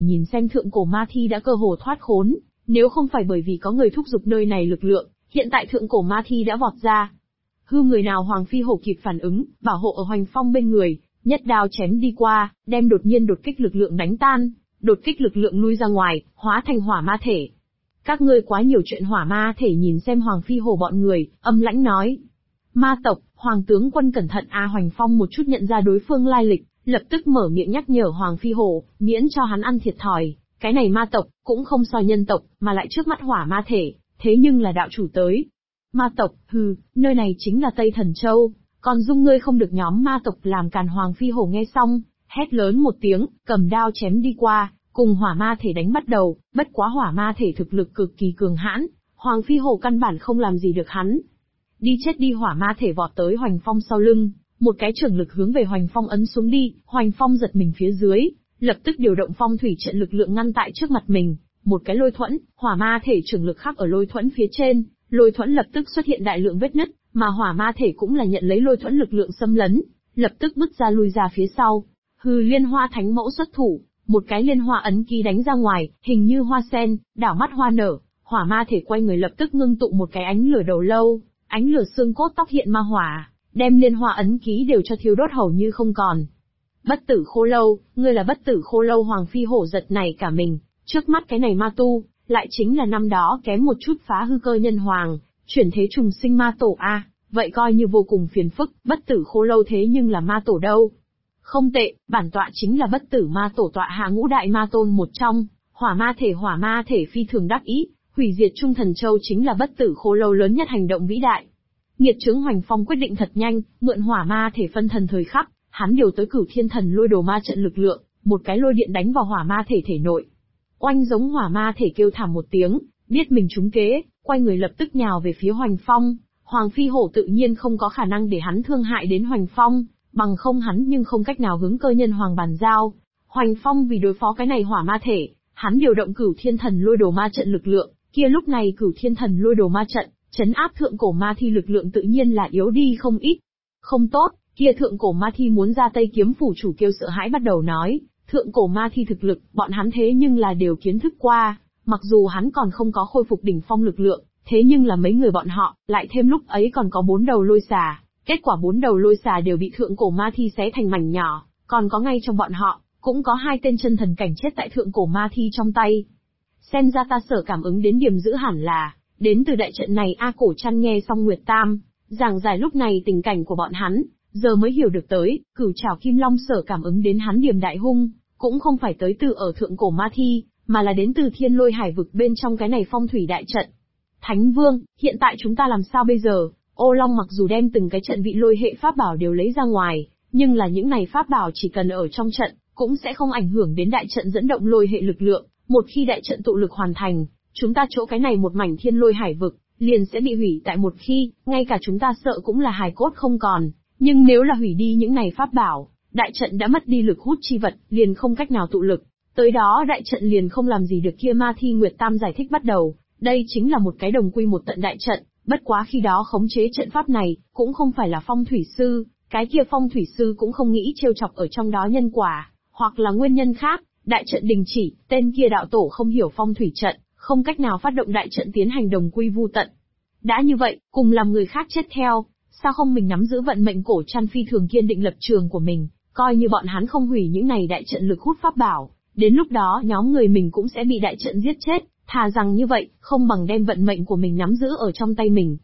nhìn xem thượng cổ ma thi đã cơ hồ thoát khốn, nếu không phải bởi vì có người thúc giục nơi này lực lượng, hiện tại thượng cổ ma thi đã vọt ra. Hư người nào Hoàng Phi Hổ kịp phản ứng, bảo hộ ở Hoành Phong bên người, nhất đao chém đi qua, đem đột nhiên đột kích lực lượng đánh tan, đột kích lực lượng lui ra ngoài, hóa thành hỏa ma thể. Các ngươi quá nhiều chuyện hỏa ma thể nhìn xem Hoàng Phi Hổ bọn người, âm lãnh nói. Ma tộc, Hoàng tướng quân cẩn thận a Hoành Phong một chút nhận ra đối phương lai lịch, lập tức mở miệng nhắc nhở Hoàng Phi Hổ, miễn cho hắn ăn thiệt thòi, cái này ma tộc, cũng không so nhân tộc, mà lại trước mắt hỏa ma thể, thế nhưng là đạo chủ tới. Ma tộc, hừ, nơi này chính là Tây Thần Châu, còn dung ngươi không được nhóm ma tộc làm càn. Hoàng Phi Hổ nghe xong, hét lớn một tiếng, cầm đao chém đi qua, cùng hỏa ma thể đánh bắt đầu, bất quá hỏa ma thể thực lực cực kỳ cường hãn, Hoàng Phi Hổ căn bản không làm gì được hắn. Đi chết đi hỏa ma thể vọt tới Hoành Phong sau lưng, một cái chưởng lực hướng về Hoành Phong ấn xuống đi, Hoành Phong giật mình phía dưới, lập tức điều động phong thủy trận lực lượng ngăn tại trước mặt mình, một cái lôi thuẫn, hỏa ma thể chưởng lực khắc ở lôi thuẫn phía trên, lôi thuẫn lập tức xuất hiện đại lượng vết nứt, mà hỏa ma thể cũng là nhận lấy lôi thuẫn lực lượng xâm lấn, lập tức bứt ra lui ra phía sau. Hư Liên Hoa Thánh Mẫu xuất thủ, một cái liên hoa ấn ký đánh ra ngoài, hình như hoa sen, đảo mắt hoa nở, hỏa ma thể quay người lập tức ngưng tụ một cái ánh lửa đầu lâu, ánh lửa xương cốt tóc hiện ma hỏa, đem liên hoa ấn ký đều cho thiêu đốt hầu như không còn. Bất tử khô lâu, ngươi là bất tử khô lâu. Hoàng Phi Hổ giật nảy cả mình, trước mắt cái này ma tu, lại chính là năm đó kém một chút phá hư cơ nhân hoàng, chuyển thế trùng sinh ma tổ a, vậy coi như vô cùng phiền phức, bất tử khô lâu thế nhưng là ma tổ đâu. Không tệ, bản tọa chính là bất tử ma tổ, tọa hạ ngũ đại ma tôn một trong, hỏa ma thể phi thường đắc ý, hủy diệt Trung Thần Châu chính là bất tử khô lâu lớn nhất hành động vĩ đại. Nghiệt chướng Hoành Phong quyết định thật nhanh, mượn hỏa ma thể phân thần thời khắc, hắn điều tới Cửu Thiên Thần Lôi Đồ ma trận lực lượng, một cái lôi điện đánh vào hỏa ma thể thể nội. Oanh, giống hỏa ma thể kêu thảm một tiếng, biết mình trúng kế, quay người lập tức nhào về phía Hoành Phong. Hoàng Phi Hổ tự nhiên không có khả năng để hắn thương hại đến Hoành Phong, bằng không hắn nhưng không cách nào hướng cơ nhân hoàng bàn giao. Hoành Phong vì đối phó cái này hỏa ma thể, hắn điều động Cửu Thiên Thần Lôi Đồ ma trận lực lượng, kia lúc này Cửu Thiên Thần Lôi Đồ ma trận, trấn áp thượng cổ ma thi lực lượng tự nhiên là yếu đi không ít. Không tốt, kia thượng cổ ma thi muốn ra tay. Kiếm phủ chủ kêu sợ hãi bắt đầu nói, thượng cổ ma thi thực lực, bọn hắn thế nhưng là đều kiến thức qua, mặc dù hắn còn không có khôi phục đỉnh phong lực lượng, thế nhưng là mấy người bọn họ, lại thêm lúc ấy còn có 4 đầu lôi xà, kết quả 4 đầu lôi xà đều bị thượng cổ ma thi xé thành mảnh nhỏ, còn có ngay trong bọn họ, cũng có 2 tên chân thần cảnh chết tại thượng cổ ma thi trong tay. Xem ra ta sở cảm ứng đến điểm giữ hẳn là đến từ đại trận này a. Cổ Trăn nghe xong Nguyệt Tam giảng giải lúc này tình cảnh của bọn hắn, giờ mới hiểu được tới, Cửu Trảo Kim Long sở cảm ứng đến hắn điểm đại hung, cũng không phải tới từ ở thượng cổ ma thi, mà là đến từ Thiên Lôi Hải vực bên trong cái này phong thủy đại trận. Thánh Vương, hiện tại chúng ta làm sao bây giờ? Ô Long mặc dù đem từng cái trận vị lôi hệ pháp bảo đều lấy ra ngoài, nhưng là những này pháp bảo chỉ cần ở trong trận, cũng sẽ không ảnh hưởng đến đại trận dẫn động lôi hệ lực lượng. Một khi đại trận tụ lực hoàn thành, chúng ta chỗ cái này một mảnh Thiên Lôi Hải vực, liền sẽ bị hủy tại một khi, ngay cả chúng ta sợ cũng là hài cốt không còn. Nhưng nếu là hủy đi những này pháp bảo, đại trận đã mất đi lực hút chi vật, liền không cách nào tụ lực. Tới đó đại trận liền không làm gì được kia ma thi. Nguyệt Tam giải thích bắt đầu, đây chính là một cái đồng quy một tận đại trận, bất quá khi đó khống chế trận pháp này, cũng không phải là phong thủy sư, cái kia phong thủy sư cũng không nghĩ trêu chọc ở trong đó nhân quả, hoặc là nguyên nhân khác, đại trận đình chỉ, tên kia đạo tổ không hiểu phong thủy trận, không cách nào phát động đại trận tiến hành đồng quy vu tận. Đã như vậy, cùng làm người khác chết theo, sao không mình nắm giữ vận mệnh? Cổ Trăn phi thường kiên định lập trường của mình, coi như bọn hắn không hủy những này đại trận lực hút pháp bảo, đến lúc đó nhóm người mình cũng sẽ bị đại trận giết chết, thà rằng như vậy, không bằng đem vận mệnh của mình nắm giữ ở trong tay mình.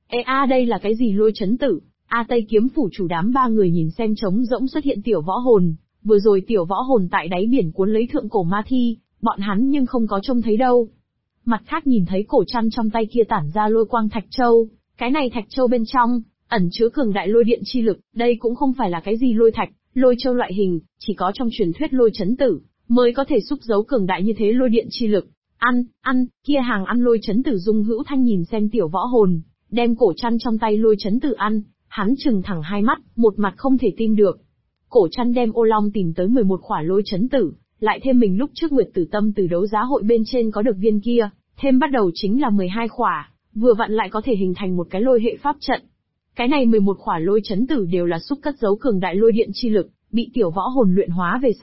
Đây là cái gì? Lôi chấn tử, Tây kiếm phủ chủ đám 3 người nhìn xem trống rỗng xuất hiện tiểu võ hồn, vừa rồi tiểu võ hồn tại đáy biển cuốn lấy thượng cổ ma thi, bọn hắn nhưng không có trông thấy đâu. Mặt khác nhìn thấy Cổ Trăn trong tay kia tản ra lôi quang thạch châu, cái này thạch châu bên trong ẩn chứa cường đại lôi điện chi lực, đây cũng không phải là cái gì lôi thạch, lôi châu loại hình, chỉ có trong truyền thuyết lôi chấn tử mới có thể xúc giấu cường đại như thế lôi điện chi lực. Kia hàng ăn. Lôi chấn tử Dung Hữu Thanh nhìn xem tiểu võ hồn, đem Cổ Trăn trong tay lôi chấn tử ăn, hắn trừng thẳng hai mắt, một mặt không thể tin được. Cổ Trăn đem Ô Long tìm tới 11 khỏa lôi chấn tử, lại thêm mình lúc trước Nguyệt Tử Tâm từ đấu giá hội bên trên có được viên kia, thêm bắt đầu chính là 12 khỏa, vừa vặn lại có thể hình thành một cái lôi hệ pháp trận. Cái này 11 khỏa lôi chấn tử đều là xúc cất giấu cường đại lôi điện chi lực, bị tiểu võ hồn luyện hóa về sau,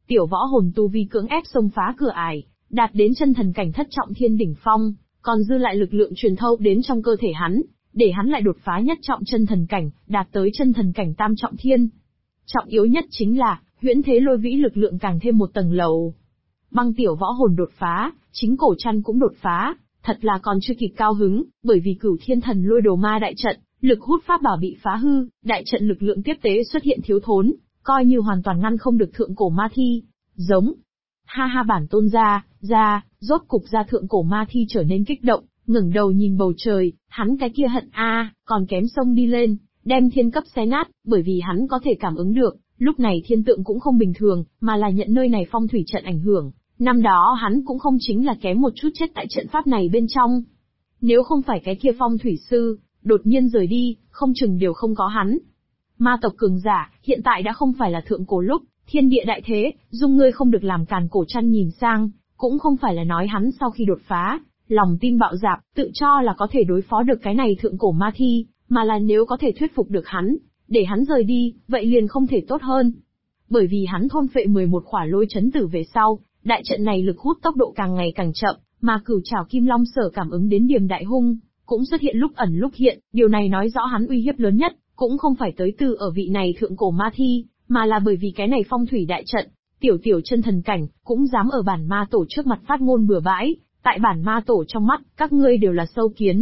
tiểu võ hồn tu vi cưỡng ép xông phá cửa ải, đạt đến chân thần cảnh thất trọng thiên đỉnh phong, còn dư lại lực lượng truyền thâu đến trong cơ thể hắn, để hắn lại đột phá nhất trọng chân thần cảnh, đạt tới chân thần cảnh tam trọng thiên. Trọng yếu nhất chính là, huyễn thế lôi vĩ lực lượng càng thêm một tầng lầu. Băng tiểu võ hồn đột phá, chính cổ trăn cũng đột phá, thật là còn chưa kịp cao hứng, bởi vì Cửu Thiên Thần Lôi Đồ Ma đại trận, lực hút pháp bảo bị phá hư, đại trận lực lượng tiếp tế xuất hiện thiếu thốn, coi như hoàn toàn ngăn không được thượng cổ ma thi. Giống. Ha ha, bản tôn ra, rốt cục ra thượng cổ ma thi trở nên kích động, ngẩng đầu nhìn bầu trời, hắn cái kia hận còn kém sông đi lên, đem thiên cấp xé nát, bởi vì hắn có thể cảm ứng được, lúc này thiên tượng cũng không bình thường, mà là nhận nơi này phong thủy trận ảnh hưởng. Năm đó hắn cũng không chính là kém một chút chết tại trận pháp này bên trong. Nếu không phải cái kia phong thủy sư, đột nhiên rời đi, không chừng đều không có hắn. Ma tộc cường giả, hiện tại đã không phải là thượng cổ lúc, thiên địa đại thế, dung ngươi không được làm càn. Cổ trăn nhìn sang, cũng không phải là nói hắn sau khi đột phá, lòng tin bạo dạn, tự cho là có thể đối phó được cái này thượng cổ ma thi, mà là nếu có thể thuyết phục được hắn, để hắn rời đi, vậy liền không thể tốt hơn. Bởi vì hắn thôn phệ 11 khỏa lôi chấn tử về sau, đại trận này lực hút tốc độ càng ngày càng chậm, mà Cửu Trảo Kim Long sở cảm ứng đến điểm đại hung, cũng xuất hiện lúc ẩn lúc hiện, điều này nói rõ hắn uy hiếp lớn nhất, cũng không phải tới từ ở vị này thượng cổ ma thi, mà là bởi vì cái này phong thủy đại trận, tiểu chân thần cảnh, cũng dám ở bản ma tổ trước mặt phát ngôn bừa bãi, tại bản ma tổ trong mắt, các ngươi đều là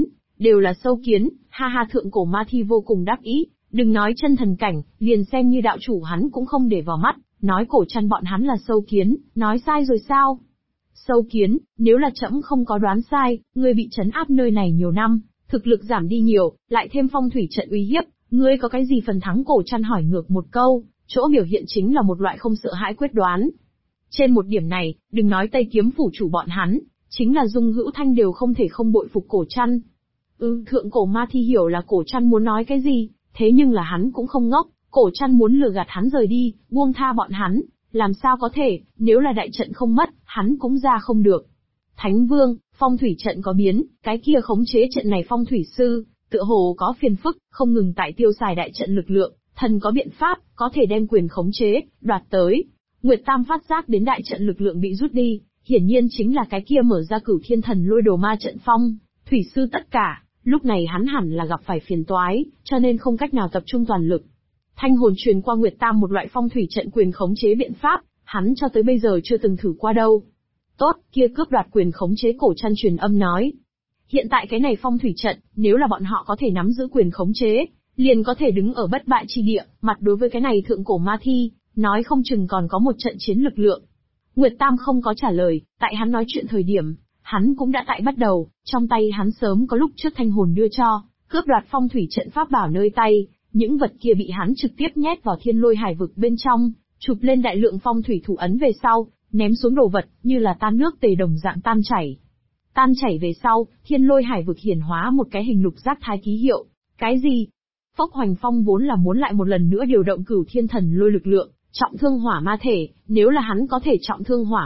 sâu kiến, ha ha. Thượng cổ ma thi vô cùng đắc ý, đừng nói chân thần cảnh, liền xem như đạo chủ hắn cũng không để vào mắt, nói cổ trăn bọn hắn là sâu kiến, nói sai rồi sao? Sâu kiến, nếu là trẫm không có đoán sai, ngươi bị trấn áp nơi này nhiều năm, thực lực giảm đi nhiều, lại thêm phong thủy trận uy hiếp, ngươi có cái gì phần thắng? Cổ trăn hỏi ngược một câu, chỗ biểu hiện chính là một loại không sợ hãi quyết đoán. Trên một điểm này, đừng nói Tây Kiếm phủ chủ bọn hắn, chính là Dung Hữu Thanh đều không thể không bội phục cổ trăn. Thượng cổ ma thi hiểu là cổ trăn muốn nói cái gì, thế nhưng là hắn cũng không ngốc, cổ trăn muốn lừa gạt hắn rời đi, buông tha bọn hắn, làm sao có thể, nếu là đại trận không mất, hắn cũng ra không được. Thánh Vương, phong thủy trận có biến, cái kia khống chế trận này phong thủy sư, tựa hồ có phiền phức, không ngừng tại tiêu xài đại trận lực lượng, thần có biện pháp, có thể đem quyền khống chế, đoạt tới. Nguyệt Tam phát giác đến đại trận lực lượng bị rút đi, hiển nhiên chính là cái kia mở ra Cửu Thiên Thần Lôi Đồ Ma trận phong, thủy sư tất cả, lúc này hắn hẳn là gặp phải phiền toái, cho nên không cách nào tập trung toàn lực. Thanh hồn truyền qua Nguyệt Tam một loại phong thủy trận quyền khống chế biện pháp, hắn cho tới bây giờ chưa từng thử qua đâu. Tốt, kia cướp đoạt quyền khống chế. Cổ trăn truyền âm nói. Hiện tại cái này phong thủy trận, nếu là bọn họ có thể nắm giữ quyền khống chế, liền có thể đứng ở bất bại chi địa, mặt đối với cái này thượng cổ ma thi, nói không chừng còn có một trận chiến lực lượng. Nguyệt Tam không có trả lời, tại hắn nói chuyện thời điểm, hắn cũng đã tại bắt đầu, trong tay hắn sớm có lúc trước thanh hồn đưa cho, cướp đoạt phong thủy trận pháp bảo nơi tay, những vật kia bị hắn trực tiếp nhét vào thiên lôi hải vực bên trong, chụp lên đại lượng phong thủy thủ ấn về sau, ném xuống đồ vật, như là tan nước tề đồng dạng tan chảy. Tan chảy về sau, thiên lôi hải vực hiển hóa một cái hình lục giác thái ký hiệu. Cái gì? Phốc Hoành Phong vốn là muốn lại một lần nữa điều động Cửu Thiên Thần Lôi lực lượng, trọng thương hỏa ma thể, nếu là hắn có thể trọng thương hỏa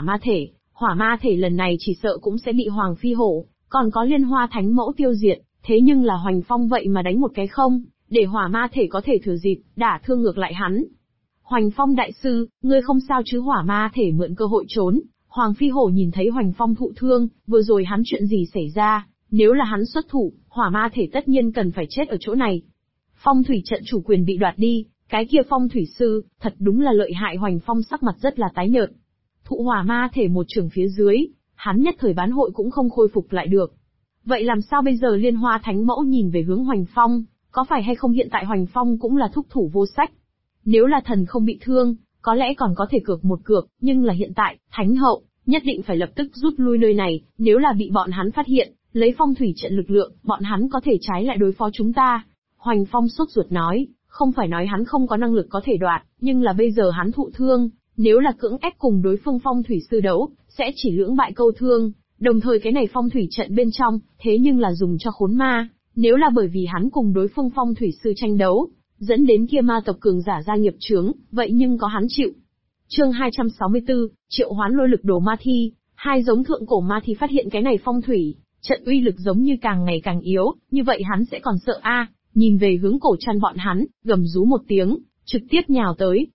ma thể lần này chỉ sợ cũng sẽ bị Hoàng Phi Hổ, còn có Liên Hoa Thánh Mẫu tiêu diệt, thế nhưng là Hoành Phong vậy mà đánh một cái không, để hỏa ma thể có thể thừa dịp, đả thương ngược lại hắn. Hoành Phong đại sư, ngươi không sao chứ? Hỏa ma thể mượn cơ hội trốn, Hoàng Phi Hổ nhìn thấy Hoành Phong thụ thương, vừa rồi hắn chuyện gì xảy ra, nếu là hắn xuất thủ, hỏa ma thể tất nhiên cần phải chết ở chỗ này. Phong thủy trận chủ quyền bị đoạt đi, cái kia phong thủy sư, thật đúng là lợi hại. Hoành Phong sắc mặt rất là tái nhợt. Thụ hỏa ma thể một trường phía dưới, hắn nhất thời bán hội cũng không khôi phục lại được. Vậy làm sao bây giờ? Liên Hoa Thánh Mẫu nhìn về hướng Hoành Phong, có phải hay không hiện tại Hoành Phong cũng là thúc thủ vô sách? Nếu là thần không bị thương, có lẽ còn có thể cược một cược, nhưng là hiện tại, Thánh Hậu, nhất định phải lập tức rút lui nơi này, nếu là bị bọn hắn phát hiện, lấy phong thủy trận lực lượng, bọn hắn có thể trái lại đối phó chúng ta. Hoành Phong sốt ruột nói, không phải nói hắn không có năng lực có thể đoạt, nhưng là bây giờ hắn thụ thương, nếu là cưỡng ép cùng đối phương phong thủy sư đấu, sẽ chỉ lưỡng bại câu thương, đồng thời cái này phong thủy trận bên trong, thế nhưng là dùng cho khốn ma, nếu là bởi vì hắn cùng đối phương phong thủy sư tranh đấu, dẫn đến kia ma tộc cường giả ra nghiệp chướng, vậy nhưng có hắn chịu. Chương 264, triệu hoán lôi lực đồ ma thi. Hai giống thượng cổ ma thi phát hiện cái này phong thủy trận uy lực giống như càng ngày càng yếu, như vậy hắn sẽ còn sợ a? Nhìn về hướng cổ trăn bọn hắn, gầm rú một tiếng, trực tiếp nhào tới.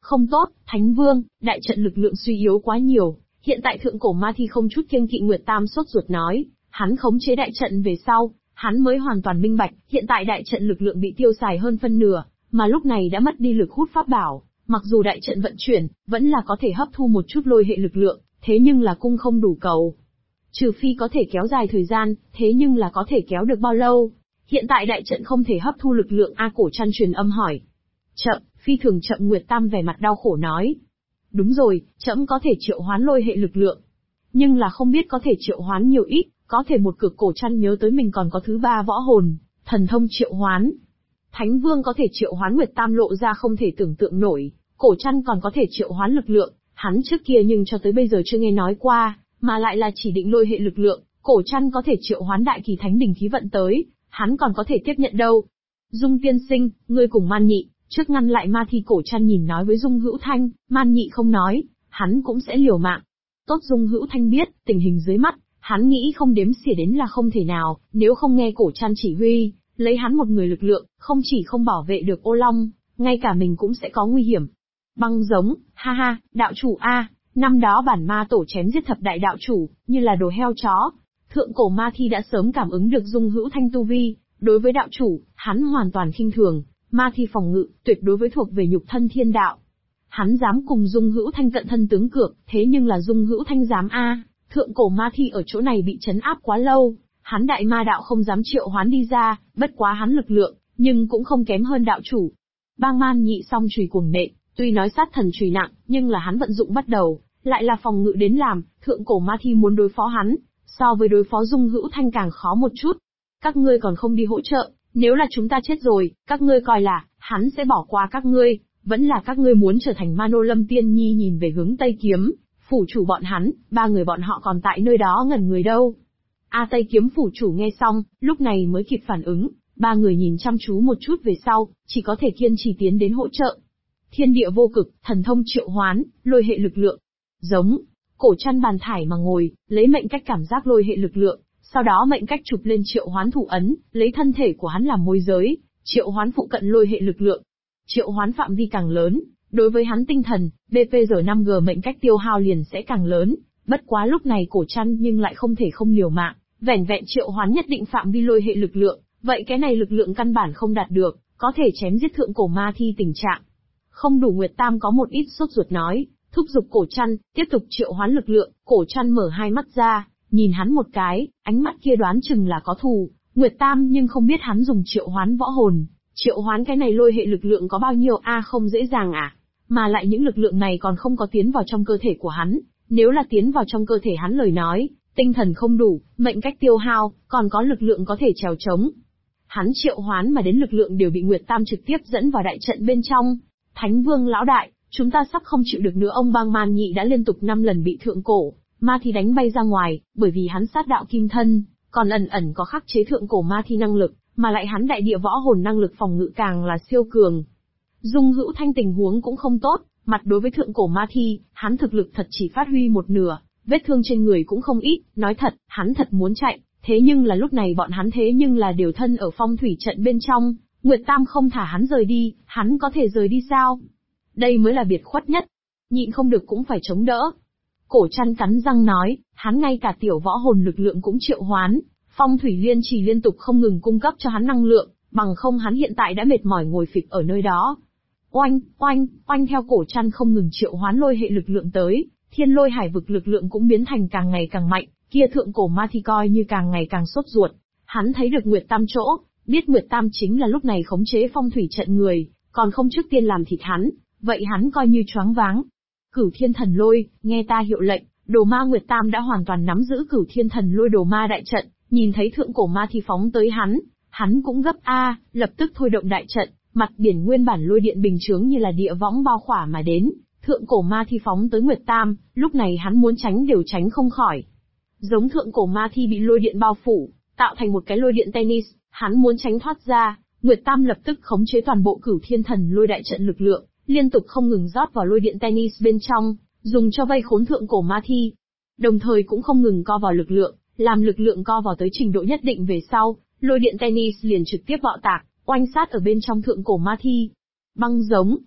Không tốt, Thánh Vương, đại trận lực lượng suy yếu quá nhiều. Hiện tại thượng cổ ma thi không chút kiêng kỵ. Nguyệt Tam sốt ruột nói, hắn khống chế đại trận về sau, hắn mới hoàn toàn minh bạch, hiện tại đại trận lực lượng bị tiêu xài hơn phân nửa, mà lúc này đã mất đi lực hút pháp bảo. Mặc dù đại trận vận chuyển, vẫn là có thể hấp thu một chút lôi hệ lực lượng, thế nhưng là cung không đủ cầu. Trừ phi có thể kéo dài thời gian, thế nhưng là có thể kéo được bao lâu? Hiện tại đại trận không thể hấp thu lực lượng. Cổ Trăn truyền âm hỏi. Chậm, phi thường chậm. Nguyệt Tam vẻ mặt đau khổ nói. Đúng rồi, trẫm có thể triệu hoán lôi hệ lực lượng. Nhưng là không biết có thể triệu hoán nhiều ít, có thể một cực. Cổ Trăn nhớ tới mình còn có thứ ba võ hồn, thần thông triệu hoán. Thánh Vương có thể triệu hoán. Nguyệt Tam lộ ra không thể tưởng tượng nổi, Cổ Trăn còn có thể triệu hoán lực lượng, hắn trước kia nhưng cho tới bây giờ chưa nghe nói qua, mà lại là chỉ định lôi hệ lực lượng. Cổ Trăn có thể triệu hoán đại kỳ thánh đỉnh khí vận tới, hắn còn có thể tiếp nhận đâu. Dung tiên sinh, ngươi cùng Man Nhị, trước ngăn lại ma thi. Cổ Trăn nhìn nói với Dung Hữu Thanh. Man Nhị không nói, hắn cũng sẽ liều mạng. Tốt. Dung Hữu Thanh biết, tình hình dưới mắt, hắn nghĩ không đếm xỉa đến là không thể nào, nếu không nghe Cổ Trăn chỉ huy, lấy hắn một người lực lượng, không chỉ không bảo vệ được Ô Long, ngay cả mình cũng sẽ có nguy hiểm. Băng giống, ha ha, đạo chủ a, năm đó bản ma tổ chém giết thập đại đạo chủ, như là đồ heo chó. Thượng cổ ma thi đã sớm cảm ứng được Dung Hữu Thanh tu vi, đối với đạo chủ, hắn hoàn toàn khinh thường, ma thi phòng ngự, tuyệt đối với thuộc về nhục thân thiên đạo. Hắn dám cùng Dung Hữu Thanh cận thân tướng cược, thế nhưng là Dung Hữu Thanh dám a, thượng cổ ma thi ở chỗ này bị trấn áp quá lâu, hắn đại ma đạo không dám triệu hoán đi ra, bất quá hắn lực lượng, nhưng cũng không kém hơn đạo chủ. Bang Man Nhị song chùy cuồng nện, tuy nói sát thần chùy nặng, nhưng là hắn vận dụng bắt đầu, lại là phòng ngự đến làm, thượng cổ ma thi muốn đối phó hắn, so với đối phó Dung Hữu Thanh càng khó một chút. Các ngươi còn không đi hỗ trợ, nếu là chúng ta chết rồi, các ngươi coi là, hắn sẽ bỏ qua các ngươi, vẫn là các ngươi muốn trở thành Mano Lâm Tiên Nhi. Nhìn về hướng Tây Kiếm, phủ chủ bọn hắn, ba người bọn họ còn tại nơi đó ngẩn người đâu. Tây Kiếm phủ chủ nghe xong, lúc này mới kịp phản ứng, ba người nhìn chăm chú một chút về sau, chỉ có thể kiên trì tiến đến hỗ trợ. Thiên địa vô cực, thần thông triệu hoán, lôi hệ lực lượng. Giống, Cổ Trăn bàn thải mà ngồi, lấy mệnh cách cảm giác lôi hệ lực lượng, sau đó mệnh cách chụp lên triệu hoán thủ ấn, lấy thân thể của hắn làm môi giới, triệu hoán phụ cận lôi hệ lực lượng. Triệu hoán phạm vi càng lớn, đối với hắn tinh thần, BPR5G mệnh cách tiêu hao liền sẽ càng lớn, bất quá lúc này Cổ Trăn nhưng lại không thể không liều mạng, vẻn vẹn triệu hoán nhất định phạm vi lôi hệ lực lượng, vậy cái này lực lượng căn bản không đạt được, có thể chém giết thượng cổ ma thi tình trạng. Không đủ. Nguyệt Tam có một ít sốt ruột nói, thúc giục Cổ Trăn, tiếp tục triệu hoán lực lượng. Cổ Trăn mở hai mắt ra, nhìn hắn một cái, ánh mắt kia đoán chừng là có thù. Nguyệt Tam nhưng không biết hắn dùng triệu hoán võ hồn, triệu hoán cái này lôi hệ lực lượng có bao nhiêu không dễ dàng mà lại những lực lượng này còn không có tiến vào trong cơ thể của hắn, nếu là tiến vào trong cơ thể hắn lời nói, tinh thần không đủ, mệnh cách tiêu hao, còn có lực lượng có thể trèo trống. Hắn triệu hoán mà đến lực lượng đều bị Nguyệt Tam trực tiếp dẫn vào đại trận bên trong. Thánh Vương lão đại, chúng ta sắp không chịu được nữa. Ông Bang Man Nhị đã liên tục 5 lần bị thượng cổ ma thi đánh bay ra ngoài, bởi vì hắn sát đạo kim thân, còn ẩn ẩn có khắc chế thượng cổ ma thi năng lực, mà lại hắn đại địa võ hồn năng lực phòng ngự càng là siêu cường. Dung Hữu Thanh tình huống cũng không tốt, mặt đối với thượng cổ ma thi, hắn thực lực thật chỉ phát huy một nửa, vết thương trên người cũng không ít, nói thật, hắn thật muốn chạy, thế nhưng là lúc này bọn hắn thế nhưng là đều thân ở phong thủy trận bên trong, Nguyệt Tam không thả hắn rời đi, hắn có thể rời đi sao? Đây mới là biệt khuất nhất. Nhịn không được cũng phải chống đỡ. Cổ Trăn cắn răng nói, hắn ngay cả tiểu võ hồn lực lượng cũng triệu hoán, phong thủy liên chỉ liên tục không ngừng cung cấp cho hắn năng lượng, bằng không hắn hiện tại đã mệt mỏi ngồi phịch ở nơi đó. Oanh, oanh, oanh. Theo Cổ Trăn không ngừng triệu hoán lôi hệ lực lượng tới, thiên lôi hải vực lực lượng cũng biến thành càng ngày càng mạnh, kia thượng cổ ma thi coi như càng ngày càng sốt ruột. Hắn thấy được Nguyệt Tam chỗ, biết Nguyệt Tam chính là lúc này khống chế phong thủy trận người, còn không trước tiên làm thịt hắn, vậy hắn coi như choáng váng. Cửu Thiên Thần Lôi, nghe ta hiệu lệnh. Đồ ma Nguyệt Tam đã hoàn toàn nắm giữ Cửu Thiên Thần Lôi đồ ma đại trận, nhìn thấy thượng cổ ma thi phóng tới hắn cũng gấp lập tức thôi động đại trận, mặt biển nguyên bản lôi điện bình chướng như là địa võng bao khỏa mà đến, thượng cổ ma thi phóng tới Nguyệt Tam, lúc này hắn muốn tránh đều tránh không khỏi. Giống thượng cổ ma thi bị lôi điện bao phủ, tạo thành một cái lôi điện tennis, hắn muốn tránh thoát ra, Nguyệt Tam lập tức khống chế toàn bộ Cửu Thiên Thần Lôi đại trận lực lượng, liên tục không ngừng rót vào lôi điện tennis bên trong, dùng cho vây khốn thượng cổ ma thi. Đồng thời cũng không ngừng co vào lực lượng, làm lực lượng co vào tới trình độ nhất định về sau, lôi điện tennis liền trực tiếp bạo tạc, oanh sát ở bên trong thượng cổ ma thi. Băng giống.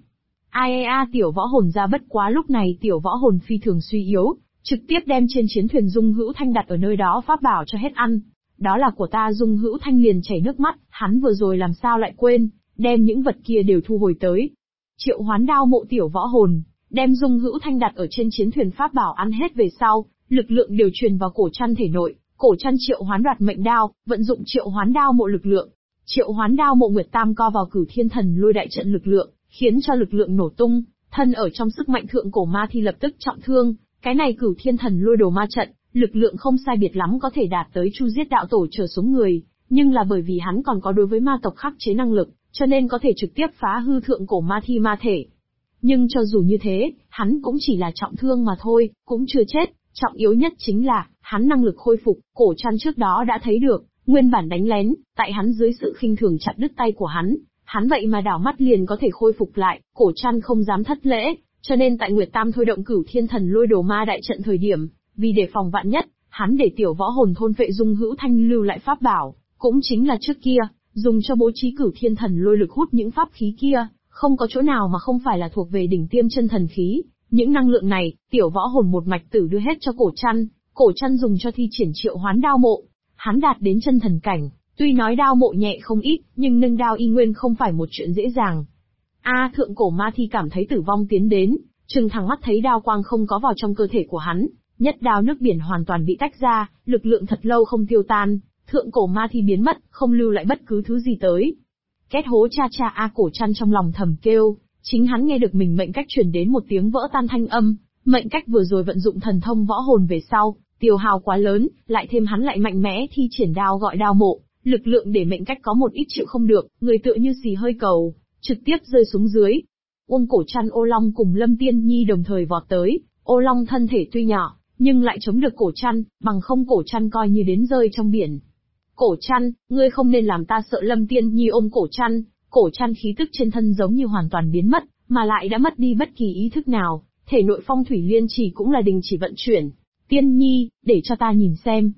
Tiểu võ hồn ra bất quá lúc này tiểu võ hồn phi thường suy yếu, trực tiếp đem trên chiến thuyền Dung Hữu Thanh đặt ở nơi đó pháp bảo cho hết ăn. Đó là của ta. Dung Hữu Thanh liền chảy nước mắt, hắn vừa rồi làm sao lại quên, đem những vật kia đều thu hồi tới. Triệu Hoán Đao Mộ tiểu võ hồn, đem Dung Hữu Thanh đặt ở trên chiến thuyền pháp bảo ăn hết về sau, lực lượng điều truyền vào cổ trăn thể nội, cổ trăn triệu hoán đoạt mệnh đao, vận dụng Triệu Hoán Đao Mộ lực lượng. Triệu Hoán Đao Mộ Nguyệt Tam co vào Cửu Thiên Thần Lôi đại trận lực lượng, khiến cho lực lượng nổ tung, thân ở trong sức mạnh thượng cổ ma thi lập tức trọng thương. Cái này Cửu Thiên Thần Lôi đồ ma trận, lực lượng không sai biệt lắm có thể đạt tới chu giết đạo tổ trở xuống người, nhưng là bởi vì hắn còn có đối với ma tộc khắc chế năng lực, cho nên có thể trực tiếp phá hư thượng cổ ma thi ma thể. Nhưng cho dù như thế, hắn cũng chỉ là trọng thương mà thôi, cũng chưa chết. Trọng yếu nhất chính là, hắn năng lực khôi phục, cổ trăn trước đó đã thấy được, nguyên bản đánh lén, tại hắn dưới sự khinh thường chặt đứt tay của hắn vậy mà đảo mắt liền có thể khôi phục lại, cổ trăn không dám thất lễ, cho nên tại Nguyệt Tam thôi động Cửu Thiên Thần Lôi đồ ma đại trận thời điểm, vì đề phòng vạn nhất, hắn để tiểu võ hồn thôn vệ Dung Hữu Thanh lưu lại pháp bảo, cũng chính là trước kia, dùng cho bố trí Cửu Thiên Thần Lôi lực hút những pháp khí kia, không có chỗ nào mà không phải là thuộc về đỉnh tiêm chân thần khí. Những năng lượng này, tiểu võ hồn một mạch tử đưa hết cho cổ trăn dùng cho thi triển Triệu Hoán Đao Mộ. Hắn đạt đến chân thần cảnh, tuy nói đao mộ nhẹ không ít, nhưng nâng đao y nguyên không phải một chuyện dễ dàng. Thượng cổ ma thi cảm thấy tử vong tiến đến, trừng thẳng mắt thấy đao quang không có vào trong cơ thể của hắn, nhất đao nước biển hoàn toàn bị tách ra, lực lượng thật lâu không tiêu tan, thượng cổ ma thi biến mất, không lưu lại bất cứ thứ gì tới. Két hố cha cha cổ trăn trong lòng thầm kêu, chính hắn nghe được mình mệnh cách truyền đến một tiếng vỡ tan thanh âm, mệnh cách vừa rồi vận dụng thần thông võ hồn về sau, tiêu hao quá lớn, lại thêm hắn lại mạnh mẽ thi triển đao gọi đao mộ, lực lượng để mệnh cách có một ít chịu không được, người tựa như xì hơi cầu, trực tiếp rơi xuống dưới. Uông cổ trăn Ô Long cùng Lâm Tiên Nhi đồng thời vọt tới, Ô Long thân thể tuy nhỏ, nhưng lại chống được cổ trăn, bằng không cổ trăn coi như đến rơi trong biển. Cổ trăn, ngươi không nên làm ta sợ. Lâm Tiên Nhi ôm cổ trăn khí tức trên thân giống như hoàn toàn biến mất, mà lại đã mất đi bất kỳ ý thức nào, thể nội phong thủy liên chỉ cũng là đình chỉ vận chuyển. Tiên Nhi, để cho ta nhìn xem.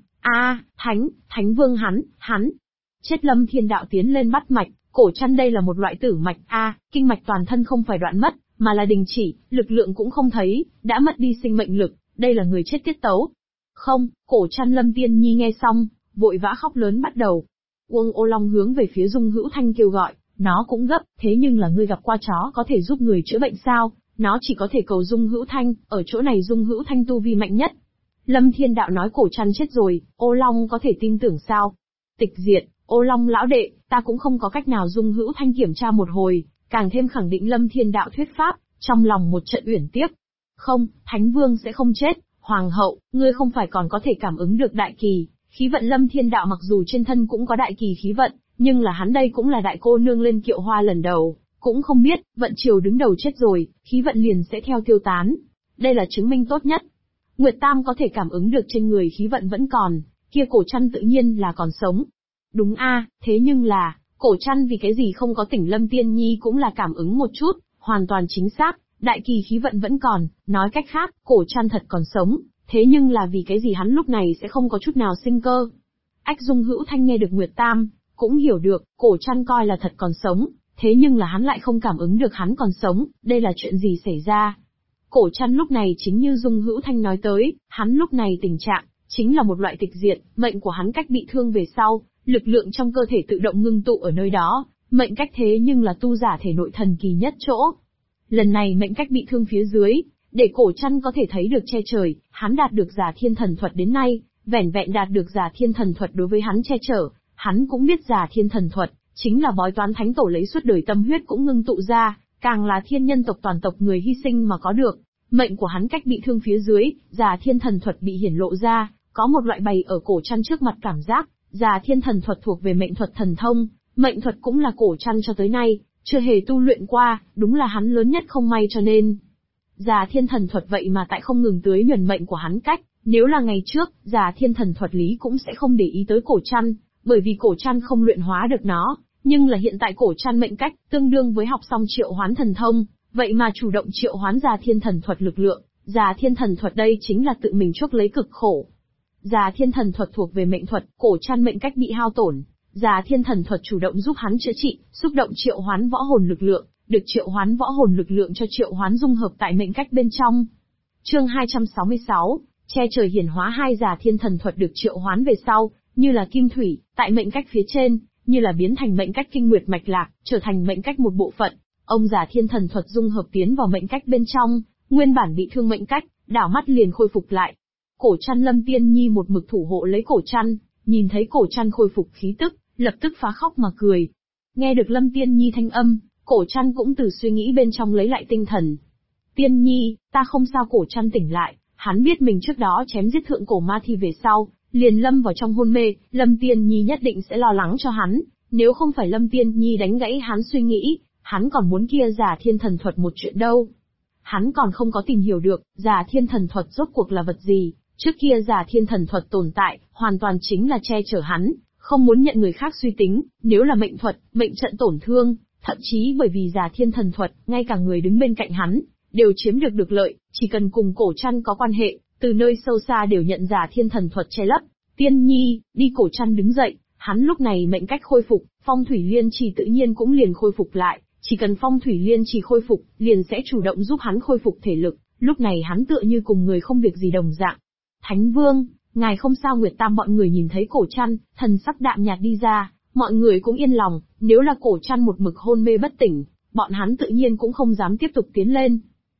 Thánh vương hắn. Chết. Lâm Thiên Đạo tiến lên bắt mạch, cổ trăn đây là một loại tử mạch. Kinh mạch toàn thân không phải đoạn mất, mà là đình chỉ, lực lượng cũng không thấy, đã mất đi sinh mệnh lực, đây là người chết tiết tấu. Không, cổ trăn. Lâm Tiên Nhi nghe xong, vội vã khóc lớn bắt đầu. Uông Ô Long hướng về phía Dung Hữu Thanh kêu gọi, nó cũng gấp, thế nhưng là ngươi gặp qua chó có thể giúp người chữa bệnh sao? Nó chỉ có thể cầu Dung Hữu Thanh, ở chỗ này Dung Hữu Thanh tu vi mạnh nhất. Lâm Thiên Đạo nói cổ trăn chết rồi, Ô Long có thể tin tưởng sao? Tịch diệt, Ô Long lão đệ, ta cũng không có cách nào. Dung Hữu Thanh kiểm tra một hồi, càng thêm khẳng định Lâm Thiên Đạo thuyết pháp, trong lòng một trận uyển tiếc. Không, Thánh Vương sẽ không chết, Hoàng hậu, ngươi không phải còn có thể cảm ứng được đại kỳ, khí vận. Lâm Thiên Đạo mặc dù trên thân cũng có đại kỳ khí vận, nhưng là hắn đây cũng là đại cô nương lên kiệu hoa lần đầu, cũng không biết, vận triều đứng đầu chết rồi, khí vận liền sẽ theo tiêu tán. Đây là chứng minh tốt nhất. Nguyệt Tam có thể cảm ứng được trên người khí vận vẫn còn, kia cổ trăn tự nhiên là còn sống. Đúng thế nhưng là, cổ trăn vì cái gì không có tỉnh? Lâm Tiên Nhi cũng là cảm ứng một chút, hoàn toàn chính xác, đại kỳ khí vận vẫn còn, nói cách khác, cổ trăn thật còn sống, thế nhưng là vì cái gì hắn lúc này sẽ không có chút nào sinh cơ? Dung Hữu Thanh nghe được Nguyệt Tam, cũng hiểu được, cổ trăn coi là thật còn sống, thế nhưng là hắn lại không cảm ứng được hắn còn sống, đây là chuyện gì xảy ra? Cổ trăn lúc này chính như Dung Hữu Thanh nói tới, hắn lúc này tình trạng, chính là một loại tịch diệt, mệnh của hắn cách bị thương về sau, lực lượng trong cơ thể tự động ngưng tụ ở nơi đó, mệnh cách thế nhưng là tu giả thể nội thần kỳ nhất chỗ. Lần này mệnh cách bị thương phía dưới, để cổ trăn có thể thấy được che trời, hắn đạt được Giả Thiên Thần Thuật đến nay, vẻn vẹn đạt được Giả Thiên Thần Thuật đối với hắn che chở, hắn cũng biết Giả Thiên Thần Thuật, chính là bói toán thánh tổ lấy suốt đời tâm huyết cũng ngưng tụ ra, càng là thiên nhân tộc toàn tộc người hy sinh mà có được. Mệnh của hắn cách bị thương phía dưới, Giả Thiên Thần Thuật bị hiển lộ ra, có một loại bày ở cổ trăn trước mặt cảm giác, Giả Thiên Thần Thuật thuộc về mệnh thuật thần thông, mệnh thuật cũng là cổ trăn cho tới nay, chưa hề tu luyện qua, đúng là hắn lớn nhất không may cho nên. Giả Thiên Thần Thuật vậy mà tại không ngừng tưới nhuần mệnh của hắn cách, nếu là ngày trước, Giả Thiên Thần Thuật lý cũng sẽ không để ý tới cổ trăn, bởi vì cổ trăn không luyện hóa được nó, nhưng là hiện tại cổ trăn mệnh cách, tương đương với học xong triệu hoán thần thông, vậy mà chủ động triệu hoán Giả Thiên Thần Thuật lực lượng, Giả Thiên Thần Thuật đây chính là tự mình chuốc lấy cực khổ. Giả Thiên Thần Thuật thuộc về mệnh thuật, cổ trăn mệnh cách bị hao tổn, Giả Thiên Thần Thuật chủ động giúp hắn chữa trị, xúc động triệu hoán võ hồn lực lượng, được triệu hoán võ hồn lực lượng cho triệu hoán dung hợp tại mệnh cách bên trong. Chương 266, che trời hiển hóa hai giả thiên thần thuật được triệu hoán về sau, như là kim thủy, tại mệnh cách phía trên, như là biến thành mệnh cách kinh nguyệt mạch lạc, trở thành mệnh cách một bộ phận. Ông giả thiên thần thuật dung hợp tiến vào mệnh cách bên trong, nguyên bản bị thương mệnh cách, đảo mắt liền khôi phục lại. Cổ Trăn Lâm Tiên Nhi một mực thủ hộ lấy Cổ Trăn, nhìn thấy Cổ Trăn khôi phục khí tức, lập tức phá khóc mà cười. Nghe được Lâm Tiên Nhi thanh âm, Cổ Trăn cũng từ suy nghĩ bên trong lấy lại tinh thần. Tiên Nhi, ta không sao. Cổ Trăn tỉnh lại, hắn biết mình trước đó chém giết thượng cổ ma thi về sau, liền lâm vào trong hôn mê, Lâm Tiên Nhi nhất định sẽ lo lắng cho hắn, nếu không phải Lâm Tiên Nhi đánh gãy hắn suy nghĩ, hắn còn muốn kia giả thiên thần thuật một chuyện đâu. Hắn còn không có tìm hiểu được, giả thiên thần thuật rốt cuộc là vật gì, trước kia giả thiên thần thuật tồn tại, hoàn toàn chính là che chở hắn, không muốn nhận người khác suy tính, nếu là mệnh thuật, mệnh trận tổn thương, thậm chí bởi vì giả thiên thần thuật, ngay cả người đứng bên cạnh hắn, đều chiếm được lợi, chỉ cần cùng Cổ Trăn có quan hệ, từ nơi sâu xa đều nhận giả thiên thần thuật che lấp. Tiên Nhi, đi. Cổ Trăn đứng dậy, hắn lúc này mệnh cách khôi phục, phong thủy liên trì tự nhiên cũng liền khôi phục lại, chỉ cần phong thủy liên trì khôi phục, liền sẽ chủ động giúp hắn khôi phục thể lực, lúc này hắn tựa như cùng người không việc gì đồng dạng. Thánh Vương, ngài không sao. Nguyệt Tam bọn người nhìn thấy Cổ Trăn, thần sắc đạm nhạt đi ra, mọi người cũng yên lòng, nếu là Cổ Trăn một mực hôn mê bất tỉnh, bọn hắn tự nhiên cũng không dám tiếp tục tiến lên.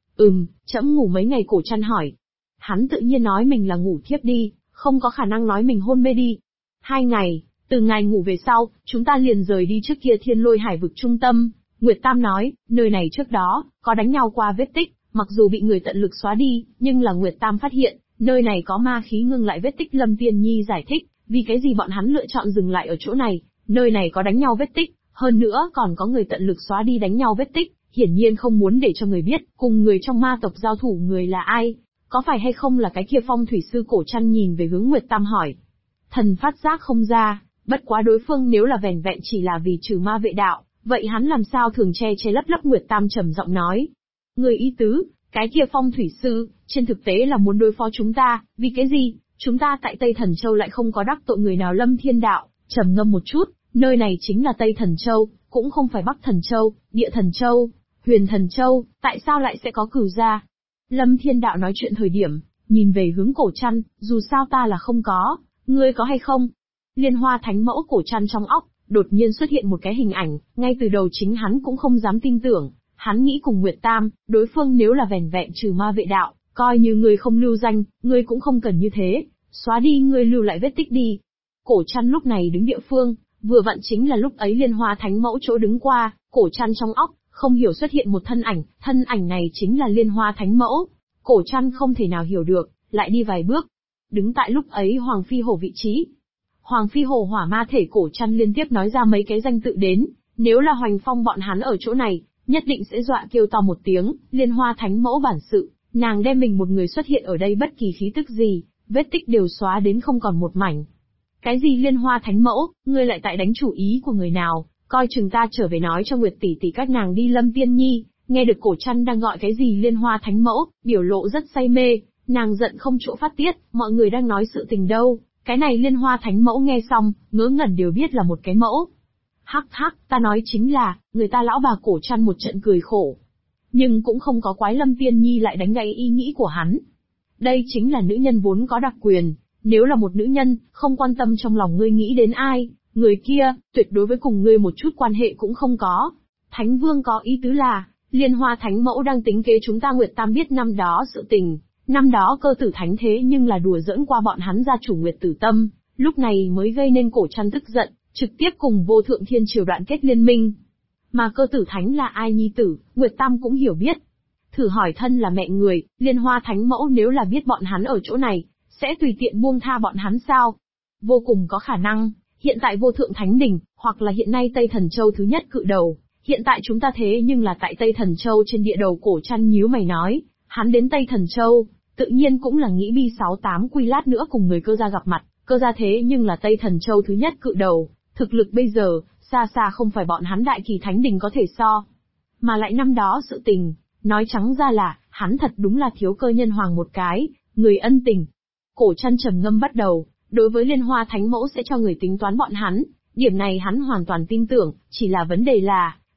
Trẫm ngủ mấy ngày. Cổ Trăn hỏi. Hắn tự nhiên nói mình là ngủ thiếp đi, không có khả năng nói mình hôn mê đi. 2 ngày, từ ngày ngủ về sau, chúng ta liền rời đi trước kia Thiên Lôi Hải vực trung tâm. Nguyệt Tam nói, nơi này trước đó, có đánh nhau qua vết tích, mặc dù bị người tận lực xóa đi, nhưng là Nguyệt Tam phát hiện, nơi này có ma khí ngưng lại vết tích. Lâm Tiên Nhi giải thích, vì cái gì bọn hắn lựa chọn dừng lại ở chỗ này, nơi này có đánh nhau vết tích, hơn nữa còn có người tận lực xóa đi đánh nhau vết tích, hiển nhiên không muốn để cho người biết, cùng người trong ma tộc giao thủ người là ai, có phải hay không là cái kia phong thủy sư. Cổ Trăn nhìn về hướng Nguyệt Tam hỏi. Thần phát giác không ra, bất quá đối phương nếu là vẻn vẹn chỉ là vì trừ ma vệ đạo, vậy hắn làm sao thường che lấp lấp. Nguyệt Tam trầm giọng nói. Người ý tứ, cái kia phong thủy sư, trên thực tế là muốn đối phó chúng ta, vì cái gì, chúng ta tại Tây Thần Châu lại không có đắc tội người nào. Lâm Thiên Đạo, trầm ngâm một chút, nơi này chính là Tây Thần Châu, cũng không phải Bắc Thần Châu, Địa Thần Châu, Huyền Thần Châu, tại sao lại sẽ có cửu gia? Lâm Thiên Đạo nói chuyện thời điểm, nhìn về hướng Cổ Trăn, dù sao ta là không có, ngươi có hay không? Liên Hoa Thánh Mẫu. Cổ Trăn trong óc, đột nhiên xuất hiện một cái hình ảnh, ngay từ đầu chính hắn cũng không dám tin tưởng, hắn nghĩ cùng Nguyệt Tam, đối phương nếu là vẻn vẹn trừ ma vệ đạo, coi như ngươi không lưu danh, ngươi cũng không cần như thế, xóa đi ngươi lưu lại vết tích đi. Cổ Trăn lúc này đứng địa phương, vừa vặn chính là lúc ấy Liên Hoa Thánh Mẫu chỗ đứng qua, Cổ Trăn trong óc, không hiểu xuất hiện một thân ảnh này chính là Liên Hoa Thánh Mẫu. Cổ Trăn không thể nào hiểu được, lại đi vài bước. Đứng tại lúc ấy Hoàng Phi Hổ vị trí. Hoàng Phi Hổ hỏa ma thể. Cổ Trăn liên tiếp nói ra mấy cái danh tự đến, nếu là Hoành Phong bọn hắn ở chỗ này, nhất định sẽ dọa kêu to một tiếng. Liên Hoa Thánh Mẫu bản sự, nàng đem mình một người xuất hiện ở đây, bất kỳ khí tức gì, vết tích đều xóa đến không còn một mảnh. Cái gì Liên Hoa Thánh Mẫu, ngươi lại tại đánh chủ ý của người nào, coi chừng ta trở về nói cho Nguyệt tỷ tỷ các nàng đi. Lâm Tiên Nhi, nghe được Cổ Trăn đang gọi cái gì Liên Hoa Thánh Mẫu, biểu lộ rất say mê, nàng giận không chỗ phát tiết, mọi người đang nói sự tình đâu, cái này Liên Hoa Thánh Mẫu nghe xong, ngớ ngẩn đều biết là một cái mẫu. Hắc hắc, ta nói chính là, người ta lão bà. Cổ Trăn một trận cười khổ. Nhưng cũng không có quái Lâm Tiên Nhi lại đánh gãy ý nghĩ của hắn. Đây chính là nữ nhân vốn có đặc quyền, nếu là một nữ nhân, không quan tâm trong lòng ngươi nghĩ đến ai, người kia, tuyệt đối với cùng ngươi một chút quan hệ cũng không có. Thánh Vương có ý tứ là, Liên Hoa Thánh Mẫu đang tính kế chúng ta. Nguyệt Tam biết năm đó sự tình, năm đó Cơ Tử Thánh thế nhưng là đùa giỡn qua bọn hắn gia chủ Nguyệt Tử Tâm, lúc này mới gây nên Cổ Trăn tức giận, trực tiếp cùng Vô Thượng Thiên Triều đoạn kết liên minh. Mà Cơ Tử Thánh là ai nhi tử, Nguyệt Tam cũng hiểu biết. Thử hỏi thân là mẹ người, Liên Hoa Thánh Mẫu nếu là biết bọn hắn ở chỗ này, sẽ tùy tiện buông tha bọn hắn sao? Vô cùng có khả năng, hiện tại Vô Thượng Thánh Đình, hoặc là hiện nay Tây Thần Châu thứ nhất cự đầu, hiện tại chúng ta thế nhưng là tại Tây Thần Châu trên địa đầu. Cổ Trăn nhíu mày nói, hắn đến Tây Thần Châu, tự nhiên cũng là nghĩ bi 68 quy lát nữa cùng người Cơ gia gặp mặt, Cơ gia thế nhưng là Tây Thần Châu thứ nhất cự đầu, thực lực bây giờ, xa xa không phải bọn hắn Đại Kỳ Thánh Đình có thể so. Mà lại năm đó sự tình, nói trắng ra là, hắn thật đúng là thiếu Cơ Nhân Hoàng một cái, người ân tình. Cổ Trăn trầm ngâm bắt đầu, đối với Liên Hoa Thánh Mẫu sẽ cho người tính toán bọn hắn, điểm này hắn hoàn toàn tin tưởng, chỉ là vấn đề là,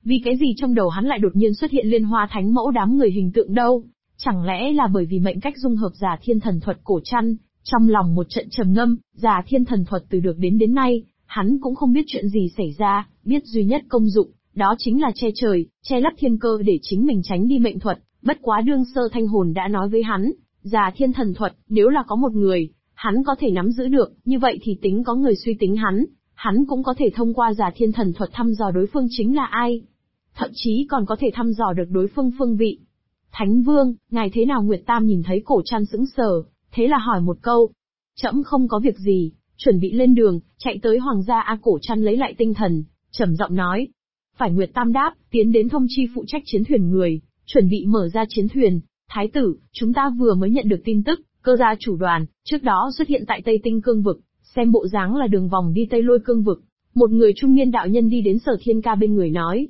Vì cái gì trong đầu hắn lại đột nhiên xuất hiện Liên Hoa Thánh Mẫu đám người hình tượng đâu? Chẳng lẽ là bởi vì mệnh cách dung hợp Già Thiên Thần Thuật cổ trăn? Trong lòng một trận trầm ngâm, Già Thiên Thần Thuật từ được đến nay, hắn cũng không biết chuyện gì xảy ra, biết duy nhất công dụng, đó chính là che trời, che lấp thiên cơ để chính mình tránh đi mệnh thuật. Bất quá đương sơ thanh hồn đã nói với hắn, Già Thiên Thần Thuật, nếu là có một người, hắn có thể nắm giữ được, như vậy thì tính có người suy tính hắn cũng có thể thông qua Già Thiên Thần Thuật thăm dò đối phương chính là ai. Thậm chí còn có thể thăm dò được đối phương phương vị. Thánh Vương, ngài thế nào? Nguyệt Tam nhìn thấy cổ trăn sững sờ, thế là hỏi một câu. Trẫm không có việc gì, chuẩn bị lên đường, chạy tới hoàng gia. Cổ trăn lấy lại tinh thần, trầm giọng nói. Phải. Nguyệt Tam đáp, tiến đến thông chi phụ trách chiến thuyền người, chuẩn bị mở ra chiến thuyền. Thái tử, chúng ta vừa mới nhận được tin tức, cơ gia chủ đoàn, trước đó xuất hiện tại Tây Tinh Cương Vực, xem bộ dáng là đường vòng đi Tây Lôi Cương Vực. Một người trung niên đạo nhân đi đến Sở Thiên Ca bên người nói.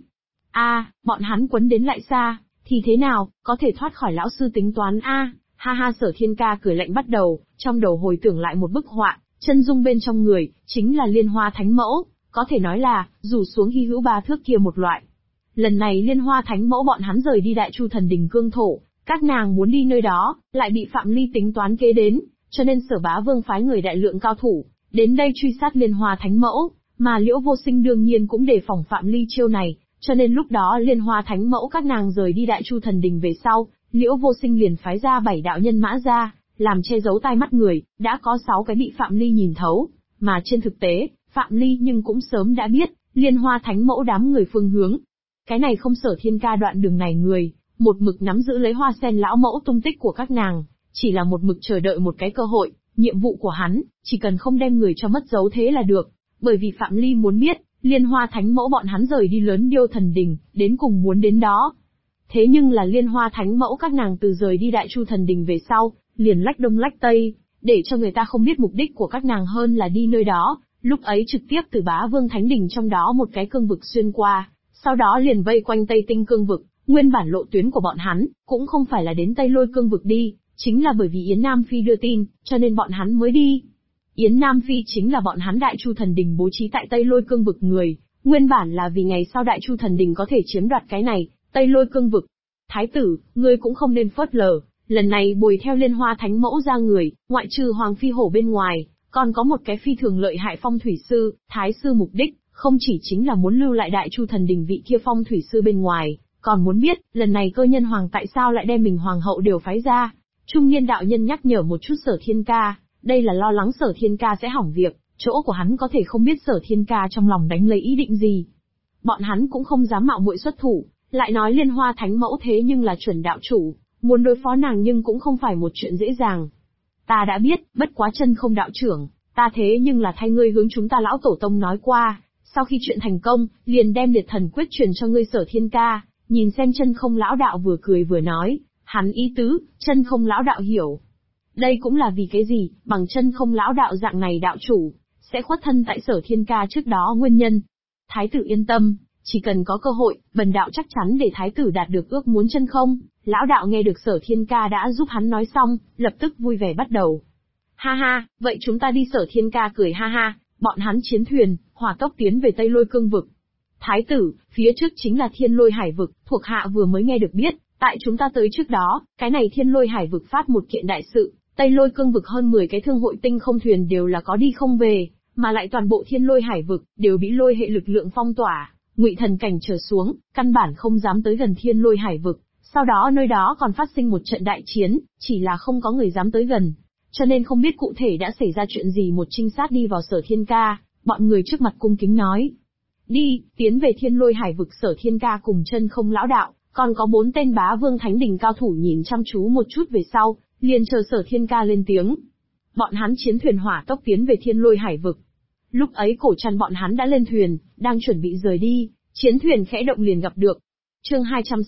Bọn hắn quấn đến lại xa, thì thế nào, có thể thoát khỏi lão sư tính toán ha ha. Sở Thiên Ca cười lạnh bắt đầu, trong đầu hồi tưởng lại một bức họa, chân dung bên trong người, chính là Liên Hoa Thánh Mẫu, có thể nói là, rủ xuống hy hữu 3 thước kia một loại. Lần này Liên Hoa Thánh Mẫu bọn hắn rời đi Đại Chu Thần Đình Cương Thổ, các nàng muốn đi nơi đó, lại bị Phạm Ly tính toán kế đến, cho nên Sở Bá Vương phái người đại lượng cao thủ, đến đây truy sát Liên Hoa Thánh Mẫu, mà Liễu Vô Sinh đương nhiên cũng đề phòng Phạm Ly chiêu này, cho nên lúc đó Liên Hoa Thánh Mẫu các nàng rời đi Đại Chu Thần Đình về sau, Liễu Vô Sinh liền phái ra 7 đạo nhân mã ra, làm che giấu tai mắt người, đã có 6 cái bị Phạm Ly nhìn thấu, mà trên thực tế, Phạm Ly nhưng cũng sớm đã biết, Liên Hoa Thánh Mẫu đám người phương hướng. Cái này không. Sở Thiên Ca đoạn đường này người, một mực nắm giữ lấy Hoa Sen lão mẫu tung tích của các nàng, chỉ là một mực chờ đợi một cái cơ hội, nhiệm vụ của hắn, chỉ cần không đem người cho mất dấu thế là được, bởi vì Phạm Ly muốn biết, Liên Hoa Thánh Mẫu bọn hắn rời đi Lớn Điêu Thần Đình, đến cùng muốn đến đó. Thế nhưng là Liên Hoa Thánh Mẫu các nàng từ rời đi Đại Chu Thần Đình về sau, liền lách đông lách tây, để cho người ta không biết mục đích của các nàng hơn là đi nơi đó, lúc ấy trực tiếp từ Bá Vương Thánh Đình trong đó một cái cương vực xuyên qua, sau đó liền vây quanh Tây Tinh Cương Vực. Nguyên bản lộ tuyến của bọn hắn, cũng không phải là đến Tây Lôi Cương Vực đi, chính là bởi vì Yến Nam Phi đưa tin, cho nên bọn hắn mới đi. Yến Nam Phi chính là bọn hắn Đại Chu Thần Đình bố trí tại Tây Lôi Cương Vực người, nguyên bản là vì ngày sau Đại Chu Thần Đình có thể chiếm đoạt cái này, Tây Lôi Cương Vực. Thái tử, ngươi cũng không nên phớt lờ, lần này bồi theo Liên Hoa Thánh Mẫu ra người, ngoại trừ Hoàng Phi Hổ bên ngoài, còn có một cái phi thường lợi hại phong thủy sư, Thái sư mục đích, không chỉ chính là muốn lưu lại Đại Chu Thần Đình vị kia phong thủy sư bên ngoài, còn muốn biết, lần này cơ nhân hoàng tại sao lại đem mình hoàng hậu đều phái ra. Trung niên đạo nhân nhắc nhở một chút Sở Thiên Ca, đây là lo lắng Sở Thiên Ca sẽ hỏng việc, chỗ của hắn có thể không biết Sở Thiên Ca trong lòng đánh lấy ý định gì. Bọn hắn cũng không dám mạo muội xuất thủ, lại nói Liên Hoa Thánh Mẫu thế nhưng là chuẩn đạo chủ, muốn đối phó nàng nhưng cũng không phải một chuyện dễ dàng. Ta đã biết, bất quá Chân Không đạo trưởng, ta thế nhưng là thay ngươi hướng chúng ta lão tổ tông nói qua, sau khi chuyện thành công, liền đem Liệt Thần Quyết truyền cho ngươi Sở Thiên Ca. Nhìn xem Chân Không lão đạo vừa cười vừa nói, hắn ý tứ, Chân Không lão đạo hiểu. Đây cũng là vì cái gì, bằng Chân Không lão đạo dạng này đạo chủ, sẽ khuất thân tại Sở Thiên Ca trước đó nguyên nhân. Thái tử yên tâm, chỉ cần có cơ hội, bần đạo chắc chắn để thái tử đạt được ước muốn. Chân Không lão đạo nghe được Sở Thiên Ca đã giúp hắn nói xong, lập tức vui vẻ bắt đầu. Ha ha, vậy chúng ta đi. Sở Thiên Ca cười ha ha, bọn hắn chiến thuyền, hỏa tốc tiến về Tây Lôi Cương Vực. Thái tử, phía trước chính là Thiên Lôi Hải Vực, thuộc hạ vừa mới nghe được biết, tại chúng ta tới trước đó, cái này Thiên Lôi Hải Vực phát một kiện đại sự, Tây Lôi Cương Vực hơn 10 cái thương hội tinh không thuyền đều là có đi không về, mà lại toàn bộ Thiên Lôi Hải Vực đều bị lôi hệ lực lượng phong tỏa, Ngụy thần cảnh trở xuống, căn bản không dám tới gần Thiên Lôi Hải Vực. Sau đó nơi đó còn phát sinh một trận đại chiến, chỉ là không có người dám tới gần, cho nên không biết cụ thể đã xảy ra chuyện gì. Một trinh sát đi vào Sở Thiên Ca, bọn người trước mặt cung kính nói. Đi, tiến về Thiên Lôi Hải Vực. Sở Thiên Ca cùng Chân Không lão đạo, còn có 4 tên Bá Vương Thánh Đình cao thủ nhìn chăm chú một chút về sau, liền chờ Sở Thiên Ca lên tiếng. Bọn hắn chiến thuyền hỏa tốc tiến về Thiên Lôi Hải Vực. Lúc ấy Cổ Trăn bọn hắn đã lên thuyền, đang chuẩn bị rời đi, chiến thuyền khẽ động liền gặp được. Chương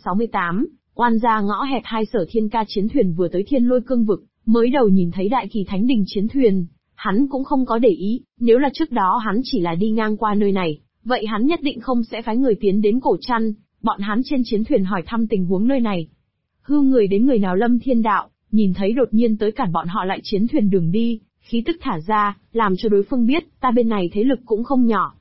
268, oan gia ngõ hẹp. Hai. Sở Thiên Ca chiến thuyền vừa tới Thiên Lôi Cương Vực, mới đầu nhìn thấy Đại Kỳ Thánh Đình chiến thuyền, hắn cũng không có để ý, nếu là trước đó hắn chỉ là đi ngang qua nơi này, vậy hắn nhất định không sẽ phái người tiến đến Cổ Trăn, bọn hắn trên chiến thuyền hỏi thăm tình huống nơi này. Hư người đến người nào Lâm Thiên Đạo, nhìn thấy đột nhiên tới cản bọn họ lại chiến thuyền đường đi, khí tức thả ra, làm cho đối phương biết, ta bên này thế lực cũng không nhỏ.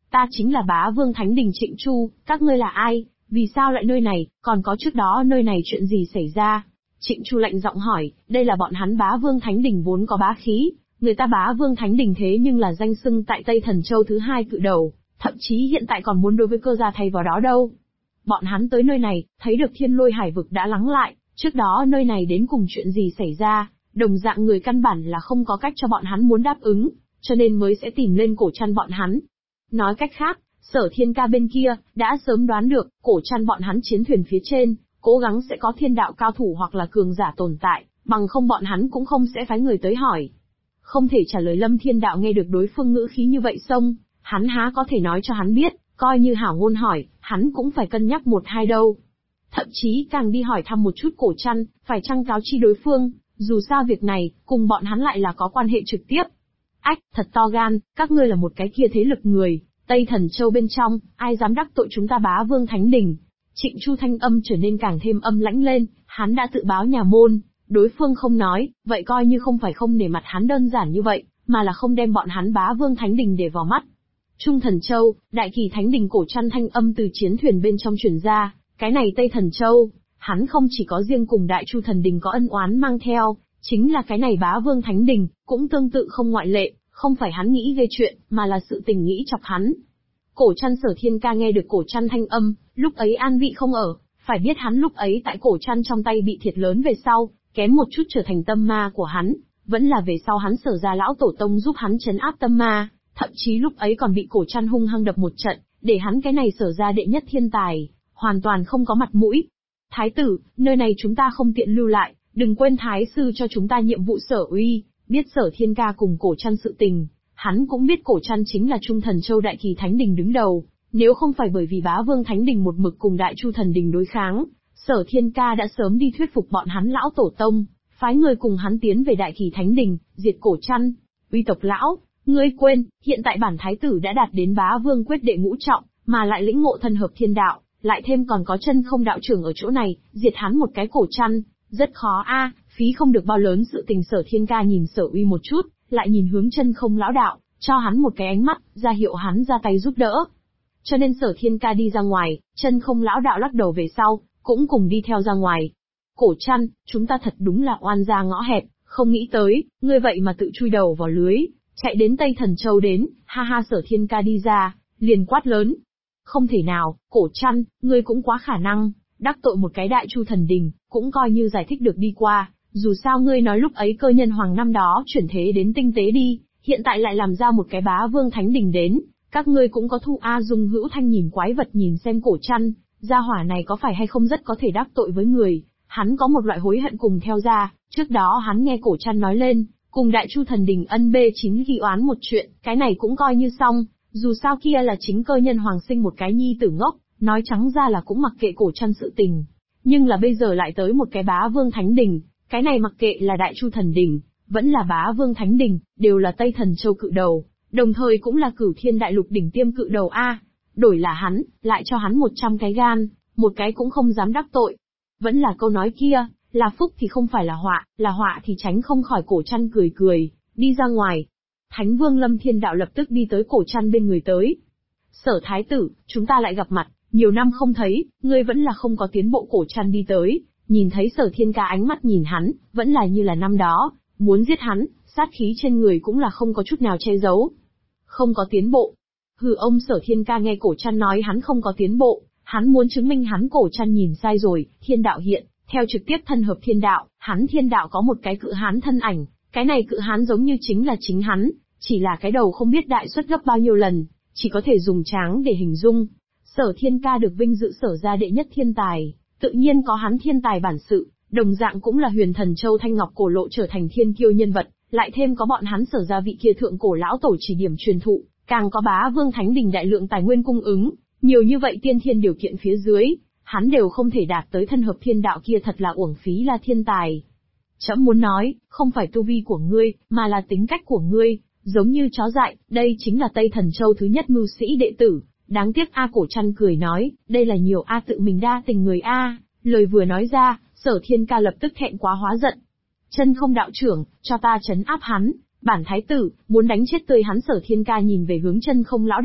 Ta chính là bá vương Thánh Đình Trịnh Chu, các ngươi là ai, vì sao lại nơi này, còn có trước đó nơi này chuyện gì xảy ra? Trịnh Chu lạnh giọng hỏi, đây là bọn hắn bá vương Thánh Đình vốn có bá khí, người ta bá vương Thánh Đình thế nhưng là danh xưng tại Tây Thần Châu thứ hai cự đầu, thậm chí hiện tại còn muốn đối với cơ gia thay vào đó đâu. Bọn hắn tới nơi này, thấy được thiên lôi hải vực đã lắng lại, trước đó nơi này đến cùng chuyện gì xảy ra, đồng dạng người căn bản là không có cách cho bọn hắn muốn đáp ứng, cho nên mới sẽ tìm lên cổ chăn bọn hắn. Nói cách khác, Sở Thiên Ca bên kia, đã sớm đoán được, cổ chăn bọn hắn chiến thuyền phía trên, cố gắng sẽ có thiên đạo cao thủ hoặc là cường giả tồn tại, bằng không bọn hắn cũng không sẽ phái người tới hỏi. Không thể trả lời Lâm Thiên Đạo nghe được đối phương ngữ khí như vậy xong, hắn há có thể nói cho hắn biết, coi như hảo ngôn hỏi, hắn cũng phải cân nhắc một hai đâu. Thậm chí càng đi hỏi thăm một chút cổ chăn, phải chăng cáo chi đối phương, dù sao việc này, cùng bọn hắn lại là có quan hệ trực tiếp. Ách, thật to gan, các ngươi là một cái kia thế lực người, Tây Thần Châu bên trong, ai dám đắc tội chúng ta bá vương Thánh Đình. Trịnh Chu thanh âm trở nên càng thêm âm lãnh lên, hắn đã tự báo nhà môn, đối phương không nói, vậy coi như không phải không nể mặt hắn đơn giản như vậy, mà là không đem bọn hắn bá vương Thánh Đình để vào mắt. Trung Thần Châu, Đại Kỳ Thánh Đình cổ chăn thanh âm từ chiến thuyền bên trong truyền ra, cái này Tây Thần Châu, hắn không chỉ có riêng cùng Đại Chu Thần Đình có ân oán mang theo, chính là cái này bá vương Thánh Đình, cũng tương tự không ngoại lệ, không phải hắn nghĩ gây chuyện, mà là sự tình nghĩ chọc hắn. Cổ chăn Sở Thiên Ca nghe được cổ chăn thanh âm, lúc ấy an vị không ở, phải biết hắn lúc ấy tại cổ chăn trong tay bị thiệt lớn về sau, kém một chút trở thành tâm ma của hắn, vẫn là về sau hắn Sở gia lão tổ tông giúp hắn trấn áp tâm ma, thậm chí lúc ấy còn bị cổ chăn hung hăng đập một trận, để hắn cái này Sở gia đệ nhất thiên tài, hoàn toàn không có mặt mũi. Thái tử, nơi này chúng ta không tiện lưu lại, đừng quên thái sư cho chúng ta nhiệm vụ Sở Uy. Biết Sở Thiên Ca cùng cổ chăn sự tình, hắn cũng biết cổ chăn chính là Trung Thần Châu Đại Kỳ Thánh Đình đứng đầu, nếu không phải bởi vì bá vương Thánh Đình một mực cùng Đại Chu Thần Đình đối kháng, Sở Thiên Ca đã sớm đi thuyết phục bọn hắn lão tổ tông, phái người cùng hắn tiến về Đại Kỳ Thánh Đình, diệt cổ chăn. Uy tộc lão, ngươi quên, hiện tại bản thái tử đã đạt đến bá vương quyết đệ ngũ trọng, mà lại lĩnh ngộ thân hợp thiên đạo, lại thêm còn có chân không đạo trưởng ở chỗ này, diệt hắn một cái cổ chăn, rất khó a. Phí không được bao lớn sự tình. Sở Thiên Ca nhìn Sở Uy một chút, lại nhìn hướng chân không lão đạo, cho hắn một cái ánh mắt, ra hiệu hắn ra tay giúp đỡ. Cho nên Sở Thiên Ca đi ra ngoài, chân không lão đạo lắc đầu về sau, cũng cùng đi theo ra ngoài. Cổ chăn, chúng ta thật đúng là oan gia ngõ hẹp, không nghĩ tới, ngươi vậy mà tự chui đầu vào lưới, chạy đến Tây Thần Châu đến, ha ha. Sở Thiên Ca đi ra, liền quát lớn. Không thể nào, cổ chăn, ngươi cũng quá khả năng, đắc tội một cái Đại Chu Thần Đình, cũng coi như giải thích được đi qua. Dù sao ngươi nói lúc ấy cơ nhân hoàng năm đó chuyển thế đến tinh tế đi, hiện tại lại làm ra một cái bá vương Thánh Đình đến, các ngươi cũng có thu a. Dung Hữu Thanh nhìn quái vật nhìn xem cổ chăn, gia hỏa này có phải hay không rất có thể đắc tội với người, hắn có một loại hối hận cùng theo ra, trước đó hắn nghe cổ chăn nói lên, cùng Đại Chu Thần Đình ân B9 ghi oán một chuyện, cái này cũng coi như xong, dù sao kia là chính cơ nhân hoàng sinh một cái nhi tử ngốc, nói trắng ra là cũng mặc kệ cổ chăn sự tình, nhưng là bây giờ lại tới một cái bá vương Thánh Đình. Cái này mặc kệ là Đại Chu Thần Đình, vẫn là bá vương Thánh Đình, đều là Tây Thần Châu cự đầu, đồng thời cũng là Cửu Thiên Đại Lục đỉnh tiêm cự đầu a. Đổi là hắn, lại cho hắn 100 cái gan, một cái cũng không dám đắc tội. Vẫn là câu nói kia, là phúc thì không phải là họa thì tránh không khỏi. Cổ chăn cười cười, đi ra ngoài. Thánh Vương Lâm Thiên Đạo lập tức đi tới cổ chăn bên người tới. Sở Thái tử, chúng ta lại gặp mặt, nhiều năm không thấy, ngươi vẫn là không có tiến bộ. Cổ chăn đi tới. Nhìn thấy Sở Thiên Ca ánh mắt nhìn hắn, vẫn là như là năm đó, muốn giết hắn, sát khí trên người cũng là không có chút nào che giấu. Không có tiến bộ. Hừ. Ông Sở Thiên Ca nghe cổ chăn nói hắn không có tiến bộ, hắn muốn chứng minh hắn cổ chăn nhìn sai rồi. Thiên đạo hiện, theo trực tiếp thân hợp thiên đạo, hắn thiên đạo có một cái cự hán thân ảnh, cái này cự hán giống như chính là chính hắn, chỉ là cái đầu không biết đại suất gấp bao nhiêu lần, chỉ có thể dùng tráng để hình dung. Sở Thiên Ca được vinh dự Sở gia đệ nhất thiên tài. Tự nhiên có hắn thiên tài bản sự, đồng dạng cũng là Huyền Thần Châu Thanh Ngọc cổ lộ trở thành thiên kiêu nhân vật, lại thêm có bọn hắn Sở gia vị kia thượng cổ lão tổ chỉ điểm truyền thụ, càng có bá vương Thánh Đình đại lượng tài nguyên cung ứng, nhiều như vậy tiên thiên điều kiện phía dưới, hắn đều không thể đạt tới thân hợp thiên đạo kia, thật là uổng phí là thiên tài. Trẫm muốn nói, không phải tu vi của ngươi, mà là tính cách của ngươi, giống như chó dại, đây chính là Tây Thần Châu thứ nhất mưu sĩ đệ tử. Đáng tiếc a. Cổ chăn cười nói, đây là nhiều a tự mình đa tình người a. Lời vừa nói ra, Sở Thiên Ca lập tức thẹn quá hóa giận. Chân không đạo trưởng, cho ta trấn áp hắn, bản thái tử, muốn đánh chết tươi hắn. Sở Thiên Ca nhìn về hướng chân không lão đạo,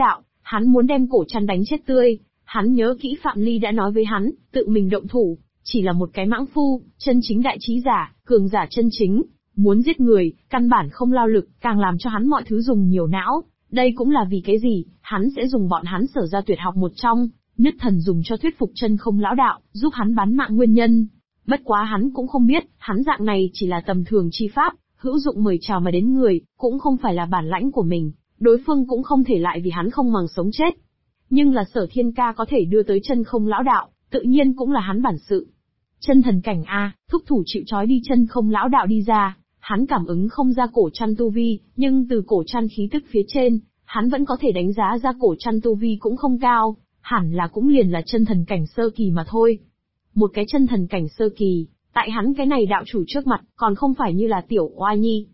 Hắn muốn đem cổ chăn đánh chết tươi. Hắn nhớ kỹ Phạm Ly đã nói với hắn, tự mình động thủ, chỉ là một cái mãng phu, chân chính đại trí giả, cường giả chân chính. Muốn giết người, căn bản không lao lực, càng làm cho hắn mọi thứ dùng nhiều não. Đây cũng là vì cái gì, hắn sẽ dùng bọn hắn Sở ra tuyệt học một trong, Nhất Thần dùng cho thuyết phục Chân Không lão đạo, giúp hắn bán mạng nguyên nhân. Bất quá hắn cũng không biết, hắn dạng này chỉ là tầm thường chi pháp, hữu dụng mời chào mà đến người, cũng không phải là bản lãnh của mình, đối phương cũng không thể lại vì hắn không màng sống chết. Nhưng là Sở Thiên Ca có thể đưa tới Chân Không lão đạo, tự nhiên cũng là hắn bản sự. Chân thần cảnh a, thúc thủ chịu trói đi Chân Không lão đạo đi ra, hắn cảm ứng không ra cổ chăn tu vi, nhưng từ cổ chăn khí tức phía trên, hắn vẫn có thể đánh giá ra cổ chăn tu vi cũng không cao, hẳn là cũng liền là chân thần cảnh sơ kỳ mà thôi. Một cái chân thần cảnh sơ kỳ, tại hắn cái này đạo chủ trước mặt, còn không phải như là tiểu oa nhi.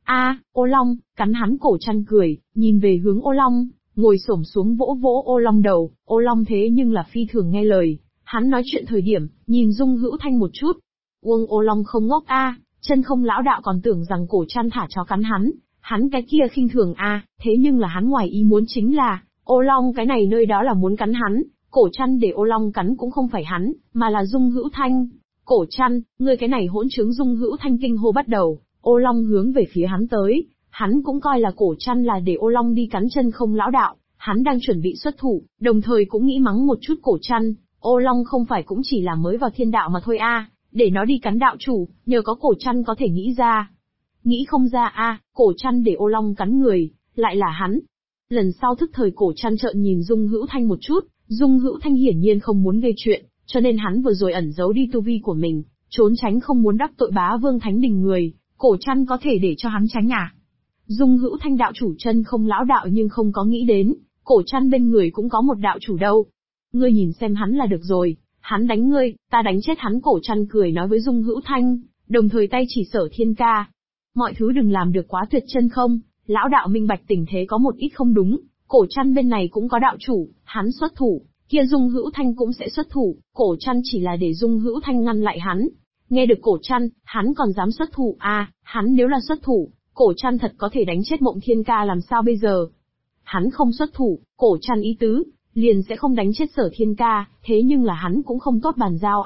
Ô Long, cắn hắn cổ chăn cười, nhìn về hướng Ô Long, ngồi xổm xuống vỗ vỗ Ô Long đầu, Ô Long thế nhưng là phi thường nghe lời, hắn nói chuyện thời điểm, nhìn Dung Hữu Thanh một chút. Uông Ô Long không ngốc Chân Không lão đạo còn tưởng rằng cổ chăn thả chó cắn hắn cái kia khinh thường thế nhưng là hắn ngoài ý muốn chính là, Ô Long cái này nơi đó là muốn cắn hắn, cổ chăn để Ô Long cắn cũng không phải hắn, mà là Dung Hữu Thanh. Cổ chăn, ngươi cái này hỗn trướng. Dung Hữu Thanh kinh hô bắt đầu, Ô Long hướng về phía hắn tới, hắn cũng coi là cổ chăn là để Ô Long đi cắn Chân Không lão đạo, hắn đang chuẩn bị xuất thủ, đồng thời cũng nghĩ mắng một chút cổ chăn, Ô Long không phải cũng chỉ là mới vào thiên đạo mà thôi để nó đi cắn đạo chủ, nhờ có cổ chăn có thể nghĩ ra. Nghĩ không ra cổ chăn để Ô Long cắn người, lại là hắn. Lần sau thức thời cổ chăn trợn nhìn Dung Hữu Thanh một chút, Dung Hữu Thanh hiển nhiên không muốn gây chuyện, cho nên hắn vừa rồi ẩn giấu đi tu vi của mình, trốn tránh không muốn đắc tội Bá Vương Thánh Đình người, cổ chăn có thể để cho hắn tránh Dung Hữu Thanh đạo chủ Chân Không lão đạo nhưng không có nghĩ đến, cổ chăn bên người cũng có một đạo chủ đâu. Ngươi nhìn xem hắn là được rồi, hắn đánh ngươi, ta đánh chết hắn. Cổ chăn cười nói với Dung Hữu Thanh, đồng thời tay chỉ Sở Thiên Ca. Mọi thứ đừng làm được quá tuyệt. Chân Không lão đạo minh bạch tình thế có một ít không đúng, cổ chăn bên này cũng có đạo chủ, hắn xuất thủ, kia Dung Hữu Thanh cũng sẽ xuất thủ, cổ chăn chỉ là để Dung Hữu Thanh ngăn lại hắn. Nghe được cổ chăn, hắn còn dám xuất thủ hắn nếu là xuất thủ, cổ chăn thật có thể đánh chết Mộng Thiên Ca làm sao bây giờ? Hắn không xuất thủ, cổ chăn ý tứ, liền sẽ không đánh chết Sở Thiên Ca, thế nhưng là hắn cũng không tốt bàn giao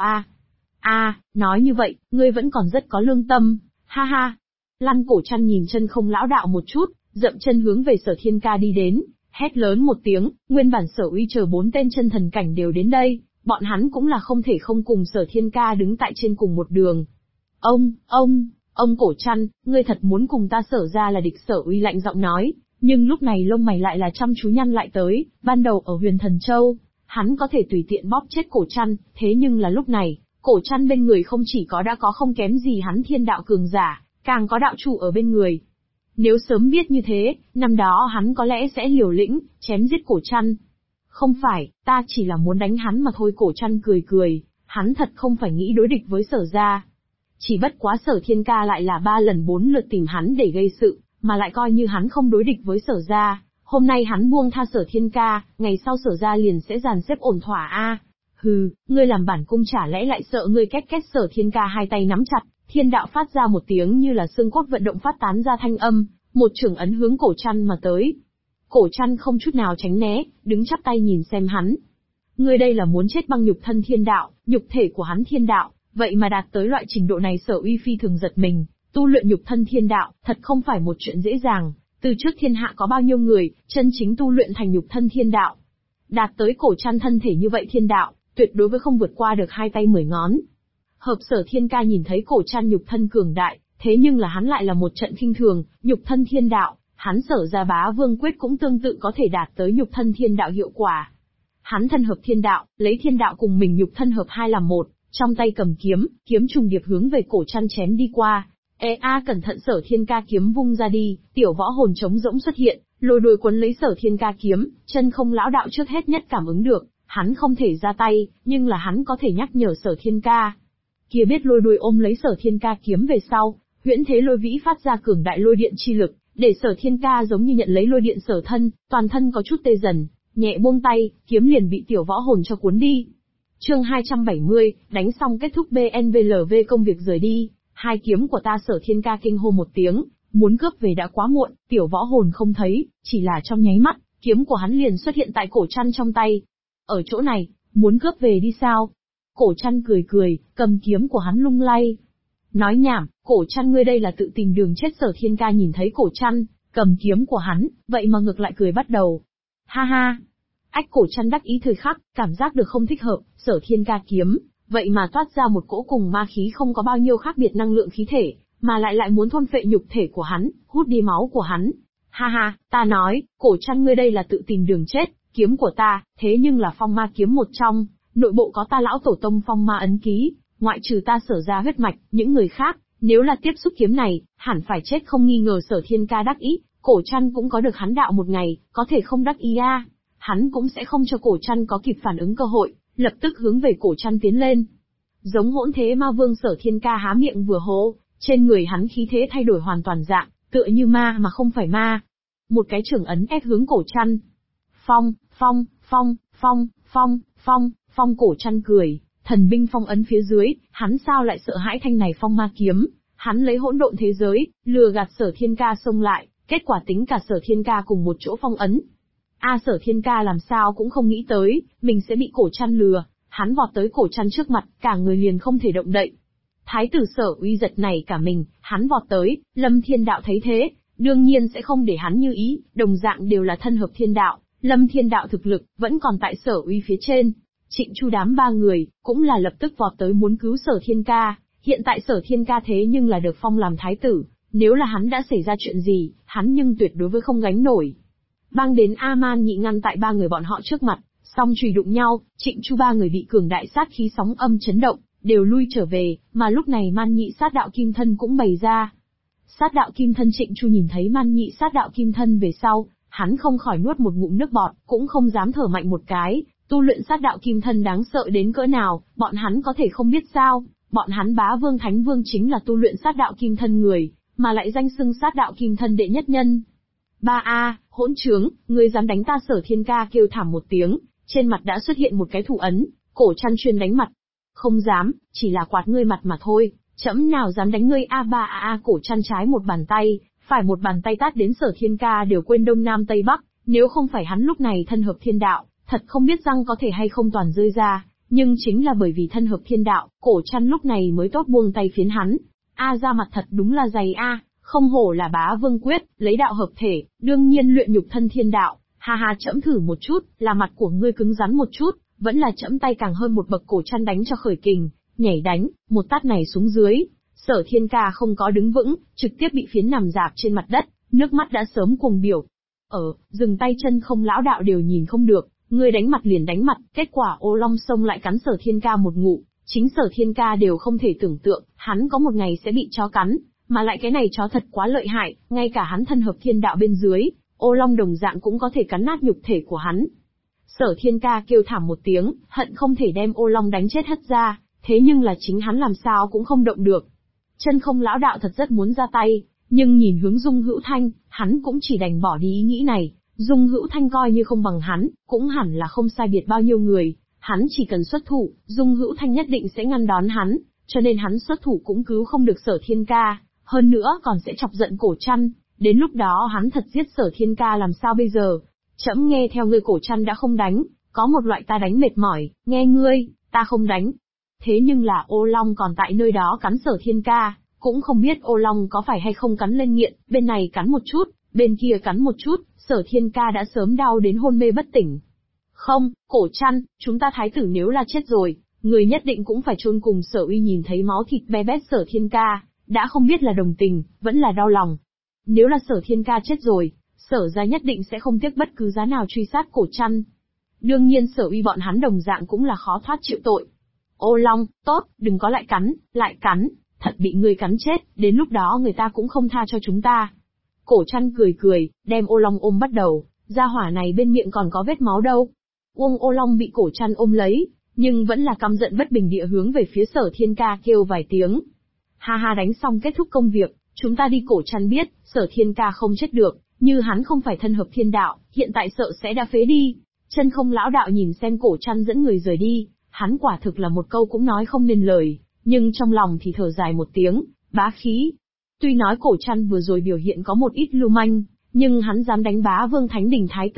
nói như vậy, ngươi vẫn còn rất có lương tâm, ha ha. Lăn. Cổ chăn nhìn Chân Không lão đạo một chút, dậm chân hướng về Sở Thiên Ca đi đến, hét lớn một tiếng, nguyên bản Sở Uy chờ 4 tên chân thần cảnh đều đến đây, bọn hắn cũng là không thể không cùng Sở Thiên Ca đứng tại trên cùng một đường. Ông cổ chăn, ngươi thật muốn cùng ta Sở ra là địch? Sở Uy lạnh giọng nói, nhưng lúc này lông mày lại là chăm chú nhăn lại tới, ban đầu ở Huyền Thần Châu, hắn có thể tùy tiện bóp chết cổ chăn, thế nhưng là lúc này, cổ chăn bên người không chỉ có đã có không kém gì hắn thiên đạo cường giả, càng có đạo chủ ở bên người. Nếu sớm biết như thế, năm đó hắn có lẽ sẽ liều lĩnh, chém giết cổ chăn. Không phải, ta chỉ là muốn đánh hắn mà thôi. Cổ chăn cười, hắn thật không phải nghĩ đối địch với Sở ra. Chỉ bất quá Sở Thiên Ca lại là 3 lần 4 lượt tìm hắn để gây sự, mà lại coi như hắn không đối địch với Sở ra. Hôm nay hắn buông tha Sở Thiên Ca, ngày sau Sở ra liền sẽ dàn xếp ổn thỏa Hừ, ngươi làm bản cung chả lẽ lại sợ ngươi? Két két. Sở Thiên Ca hai tay nắm chặt, thiên đạo phát ra một tiếng như là xương cốt vận động phát tán ra thanh âm, một chưởng ấn hướng cổ chăn mà tới. Cổ chăn không chút nào tránh né, đứng chắp tay nhìn xem hắn. Ngươi đây là muốn chết? Băng nhục thân thiên đạo, nhục thể của hắn thiên đạo, vậy mà đạt tới loại trình độ này. Sở Uy phi thường giật mình, tu luyện nhục thân thiên đạo, thật không phải một chuyện dễ dàng. Từ trước thiên hạ có bao nhiêu người, chân chính tu luyện thành nhục thân thiên đạo. Đạt tới cổ chăn thân thể như vậy thiên đạo, tuyệt đối với không vượt qua được 2 tay 10 ngón. Hợp. Sở Thiên Ca nhìn thấy cổ chăn nhục thân cường đại, thế nhưng là hắn lại là một trận khinh thường, nhục thân thiên đạo, hắn Sở ra Bá Vương quyết cũng tương tự có thể đạt tới nhục thân thiên đạo hiệu quả. Hắn thân hợp thiên đạo, lấy thiên đạo cùng mình nhục thân hợp hai làm một, trong tay cầm kiếm, kiếm trùng điệp hướng về cổ chăn chém đi qua. Cẩn thận. Sở Thiên Ca kiếm vung ra đi, tiểu võ hồn trống rỗng xuất hiện, lôi đuôi quấn lấy Sở Thiên Ca kiếm. Chân Không lão đạo trước hết nhất cảm ứng được, hắn không thể ra tay, nhưng là hắn có thể nhắc nhở Sở Thiên Ca. Kia biết lôi đuôi ôm lấy Sở Thiên Ca kiếm về sau, huyễn thế lôi vĩ phát ra cường đại lôi điện chi lực, để Sở Thiên Ca giống như nhận lấy lôi điện sở thân, toàn thân có chút tê dần, nhẹ buông tay, kiếm liền bị tiểu võ hồn cho cuốn đi. Chương 270, đánh xong kết thúc. BNVLV công việc rời đi, hai kiếm của ta. Sở Thiên Ca kinh hô một tiếng, muốn cướp về đã quá muộn, tiểu võ hồn không thấy, chỉ là trong nháy mắt, kiếm của hắn liền xuất hiện tại cổ trăn trong tay. Ở chỗ này, muốn cướp về đi sao? Cổ trăn cười cười, cầm kiếm của hắn lung lay. Nói nhảm, cổ trăn ngươi đây là tự tìm đường chết. Sở Thiên Ca nhìn thấy cổ trăn, cầm kiếm của hắn, vậy mà ngược lại cười bắt đầu. Ha ha! Ách, cổ trăn đắc ý thời khắc, cảm giác được không thích hợp, Sở Thiên Ca kiếm, vậy mà toát ra một cỗ cùng ma khí không có bao nhiêu khác biệt năng lượng khí thể, mà lại muốn thôn phệ nhục thể của hắn, hút đi máu của hắn. Ha ha, ta nói, cổ trăn ngươi đây là tự tìm đường chết, kiếm của ta, thế nhưng là phong ma kiếm một trong, nội bộ có ta lão tổ tông phong ma ấn ký, ngoại trừ ta Sở ra huyết mạch, những người khác, nếu là tiếp xúc kiếm này, hẳn phải chết không nghi ngờ. Sở Thiên Ca đắc ý, cổ trăn cũng có được hắn đạo một ngày, có thể không đắc ý à. Hắn cũng sẽ không cho cổ trăn có kịp phản ứng cơ hội, lập tức hướng về cổ trăn tiến lên. Giống Hỗn Thế Ma Vương. Sở Thiên Ca há miệng vừa hô, trên người hắn khí thế thay đổi hoàn toàn dạng, tựa như ma mà không phải ma. Một cái chưởng ấn ép hướng cổ trăn. Phong, phong, phong, phong, phong, phong, phong. Cổ trăn cười, thần binh phong ấn phía dưới, hắn sao lại sợ hãi thanh này phong ma kiếm. Hắn lấy hỗn độn thế giới, lừa gạt Sở Thiên Ca xông lại, kết quả tính cả Sở Thiên Ca cùng một chỗ phong ấn. Sở Thiên Ca làm sao cũng không nghĩ tới, mình sẽ bị cổ trăn lừa, hắn vọt tới cổ trăn trước mặt, cả người liền không thể động đậy. Thái tử Sở Uy giật này cả mình, hắn vọt tới, Lâm Thiên Đạo thấy thế, đương nhiên sẽ không để hắn như ý, đồng dạng đều là thân hợp thiên đạo, Lâm Thiên Đạo thực lực, vẫn còn tại Sở Uy phía trên. Trịnh Chu đám ba người, cũng là lập tức vọt tới muốn cứu Sở Thiên Ca, hiện tại Sở Thiên Ca thế nhưng là được phong làm thái tử, nếu là hắn đã xảy ra chuyện gì, hắn nhưng tuyệt đối với không gánh nổi. Bang đến A-man nhị ngăn tại ba người bọn họ trước mặt, song chùy đụng nhau, Trịnh Chu ba người bị cường đại sát khí sóng âm chấn động, đều lui trở về, mà lúc này Man Nhị sát đạo kim thân cũng bày ra. Sát đạo kim thân. Trịnh Chu nhìn thấy Man Nhị sát đạo kim thân về sau, hắn không khỏi nuốt một ngụm nước bọt, cũng không dám thở mạnh một cái, tu luyện sát đạo kim thân đáng sợ đến cỡ nào, bọn hắn có thể không biết sao, bọn hắn Bá Vương Thánh Vương chính là tu luyện sát đạo kim thân người, mà lại danh xưng sát đạo kim thân đệ nhất nhân. Hỗn trướng, ngươi dám đánh ta? Sở Thiên Ca kêu thảm một tiếng, trên mặt đã xuất hiện một cái thủ ấn, cổ trăn chuyên đánh mặt. Không dám, chỉ là quạt ngươi mặt mà thôi, trẫm nào dám đánh ngươi. Cổ trăn trái một bàn tay, phải một bàn tay tát đến Sở Thiên Ca đều quên đông nam tây bắc, nếu không phải hắn lúc này thân hợp thiên đạo, thật không biết răng có thể hay không toàn rơi ra, nhưng chính là bởi vì thân hợp thiên đạo, cổ trăn lúc này mới tốt buông tay phiến hắn. Ra mặt thật đúng là dày a. Không hổ là Bá Vương quyết, lấy đạo hợp thể, đương nhiên luyện nhục thân thiên đạo. Ha ha, trẫm thử một chút, là mặt của ngươi cứng rắn một chút, vẫn là trẫm tay càng hơn một bậc. Cổ trăn đánh cho khởi kình, nhảy đánh, một tát này xuống dưới, Sở Thiên Ca không có đứng vững, trực tiếp bị phiến nằm rạp trên mặt đất, nước mắt đã sớm cuồng biểu. Dừng tay. Chân Không lão đạo đều nhìn không được, ngươi đánh mặt liền đánh mặt, kết quả ô long xông lại cắn Sở Thiên Ca một ngụm, chính Sở Thiên Ca đều không thể tưởng tượng, hắn có một ngày sẽ bị chó cắn. Mà lại cái này chó thật quá lợi hại, ngay cả hắn thân hợp thiên đạo bên dưới, ô long đồng dạng cũng có thể cắn nát nhục thể của hắn. Sở Thiên Ca kêu thảm một tiếng, hận không thể đem ô long đánh chết hất ra, thế nhưng là chính hắn làm sao cũng không động được. Chân Không lão đạo thật rất muốn ra tay, nhưng nhìn hướng Dung Hữu Thanh, hắn cũng chỉ đành bỏ đi ý nghĩ này. Dung Hữu Thanh coi như không bằng hắn, cũng hẳn là không sai biệt bao nhiêu người, hắn chỉ cần xuất thủ, Dung Hữu Thanh nhất định sẽ ngăn đón hắn, cho nên hắn xuất thủ cũng cứu không được Sở Thiên Ca. Hơn nữa còn sẽ chọc giận cổ trăn, đến lúc đó hắn thật giết Sở Thiên Ca làm sao bây giờ? Trẫm nghe theo ngươi. Cổ trăn đã không đánh, có một loại ta đánh mệt mỏi, nghe ngươi, ta không đánh. Thế nhưng là ô long còn tại nơi đó cắn Sở Thiên Ca, cũng không biết ô long có phải hay không cắn lên nghiện, bên này cắn một chút, bên kia cắn một chút, Sở Thiên Ca đã sớm đau đến hôn mê bất tỉnh. Không, cổ trăn, chúng ta thái tử nếu là chết rồi, người nhất định cũng phải chôn cùng. Sở Uy nhìn thấy máu thịt be bét Sở Thiên Ca, đã không biết là đồng tình, vẫn là đau lòng. Nếu là Sở Thiên Ca chết rồi, Sở gia nhất định sẽ không tiếc bất cứ giá nào truy sát cổ trăn. Đương nhiên Sở Uy bọn hắn đồng dạng cũng là khó thoát chịu tội. Ô long, tốt, đừng có lại cắn, thật bị ngươi cắn chết, đến lúc đó người ta cũng không tha cho chúng ta. Cổ trăn cười, đem ô long ôm bắt đầu, gia hỏa này bên miệng còn có vết máu đâu. Ô long bị cổ trăn ôm lấy, nhưng vẫn là căm giận bất bình địa hướng về phía Sở Thiên Ca kêu vài tiếng. Ha ha, đánh xong kết thúc công việc, chúng ta đi. Cổ trăn biết, Sở Thiên Ca không chết được, như hắn không phải thân hợp thiên đạo, hiện tại sợ sẽ đã phế đi. Chân Không lão đạo nhìn xem cổ trăn dẫn người rời đi, hắn quả thực là một câu cũng nói không nên lời, nhưng trong lòng thì thở dài một tiếng, bá khí. Tuy nói cổ trăn vừa rồi biểu hiện có một ít lưu manh, nhưng hắn dám đánh Bá Vương Thánh Đình Thái tử,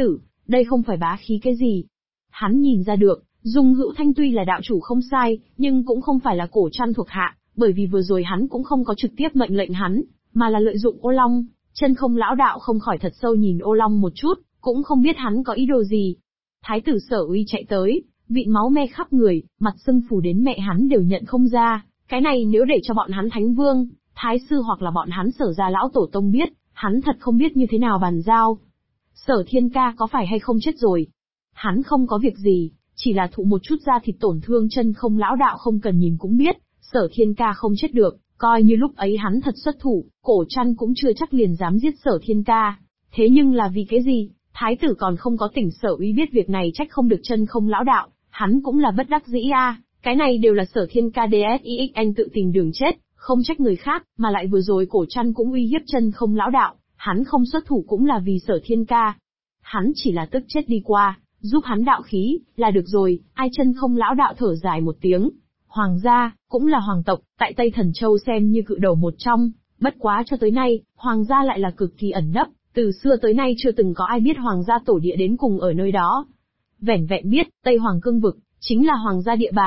Đây không phải bá khí cái gì. Hắn nhìn ra được, Dung Hữu Thanh tuy là đạo chủ không sai, nhưng cũng không phải là Cổ Trăn thuộc hạ, bởi vì vừa rồi hắn cũng không có trực tiếp mệnh lệnh hắn, mà là lợi dụng Ô Long. Chân Không lão đạo không khỏi thật sâu nhìn Ô Long một chút, cũng không biết hắn có ý đồ gì. Thái tử Sở Uy chạy tới, vịn máu me khắp người, mặt sưng phù đến mẹ hắn đều nhận không ra. Cái này nếu để cho bọn hắn Thánh Vương, Thái Sư hoặc là bọn hắn Sở gia lão tổ tông biết, hắn thật không biết như thế nào bàn giao. Sở Thiên Ca có phải hay không chết rồi? Hắn không có việc gì, chỉ là thụ một chút da thịt tổn thương. Chân Không lão đạo không cần nhìn cũng biết, Sở Thiên Ca không chết được, coi như lúc ấy hắn thật xuất thủ, Cổ Trăn cũng chưa chắc liền dám giết Sở Thiên Ca. Thế nhưng là vì cái gì? Thái tử còn không có tỉnh. Sở Uy biết việc này trách không được Chân Không lão đạo, hắn cũng là bất đắc dĩ a. Cái này đều là Sở Thiên Ca DSIXN tự tìm đường chết, không trách người khác, mà lại vừa rồi Cổ Trăn cũng uy hiếp Chân Không lão đạo, hắn không xuất thủ cũng là vì Sở Thiên Ca. Hắn chỉ là tức chết đi qua, giúp hắn đạo khí, là được rồi. Ai? Chân Không lão đạo thở dài một tiếng. Hoàng gia, cũng là hoàng tộc, tại Tây Thần Châu xem như cự đầu một trong, bất quá cho tới nay, hoàng gia lại là cực kỳ ẩn nấp, từ xưa tới nay chưa từng có ai biết hoàng gia tổ địa đến cùng ở nơi đó. Vẻn vẹn biết, Tây Hoàng Cương vực, chính là hoàng gia địa bàn.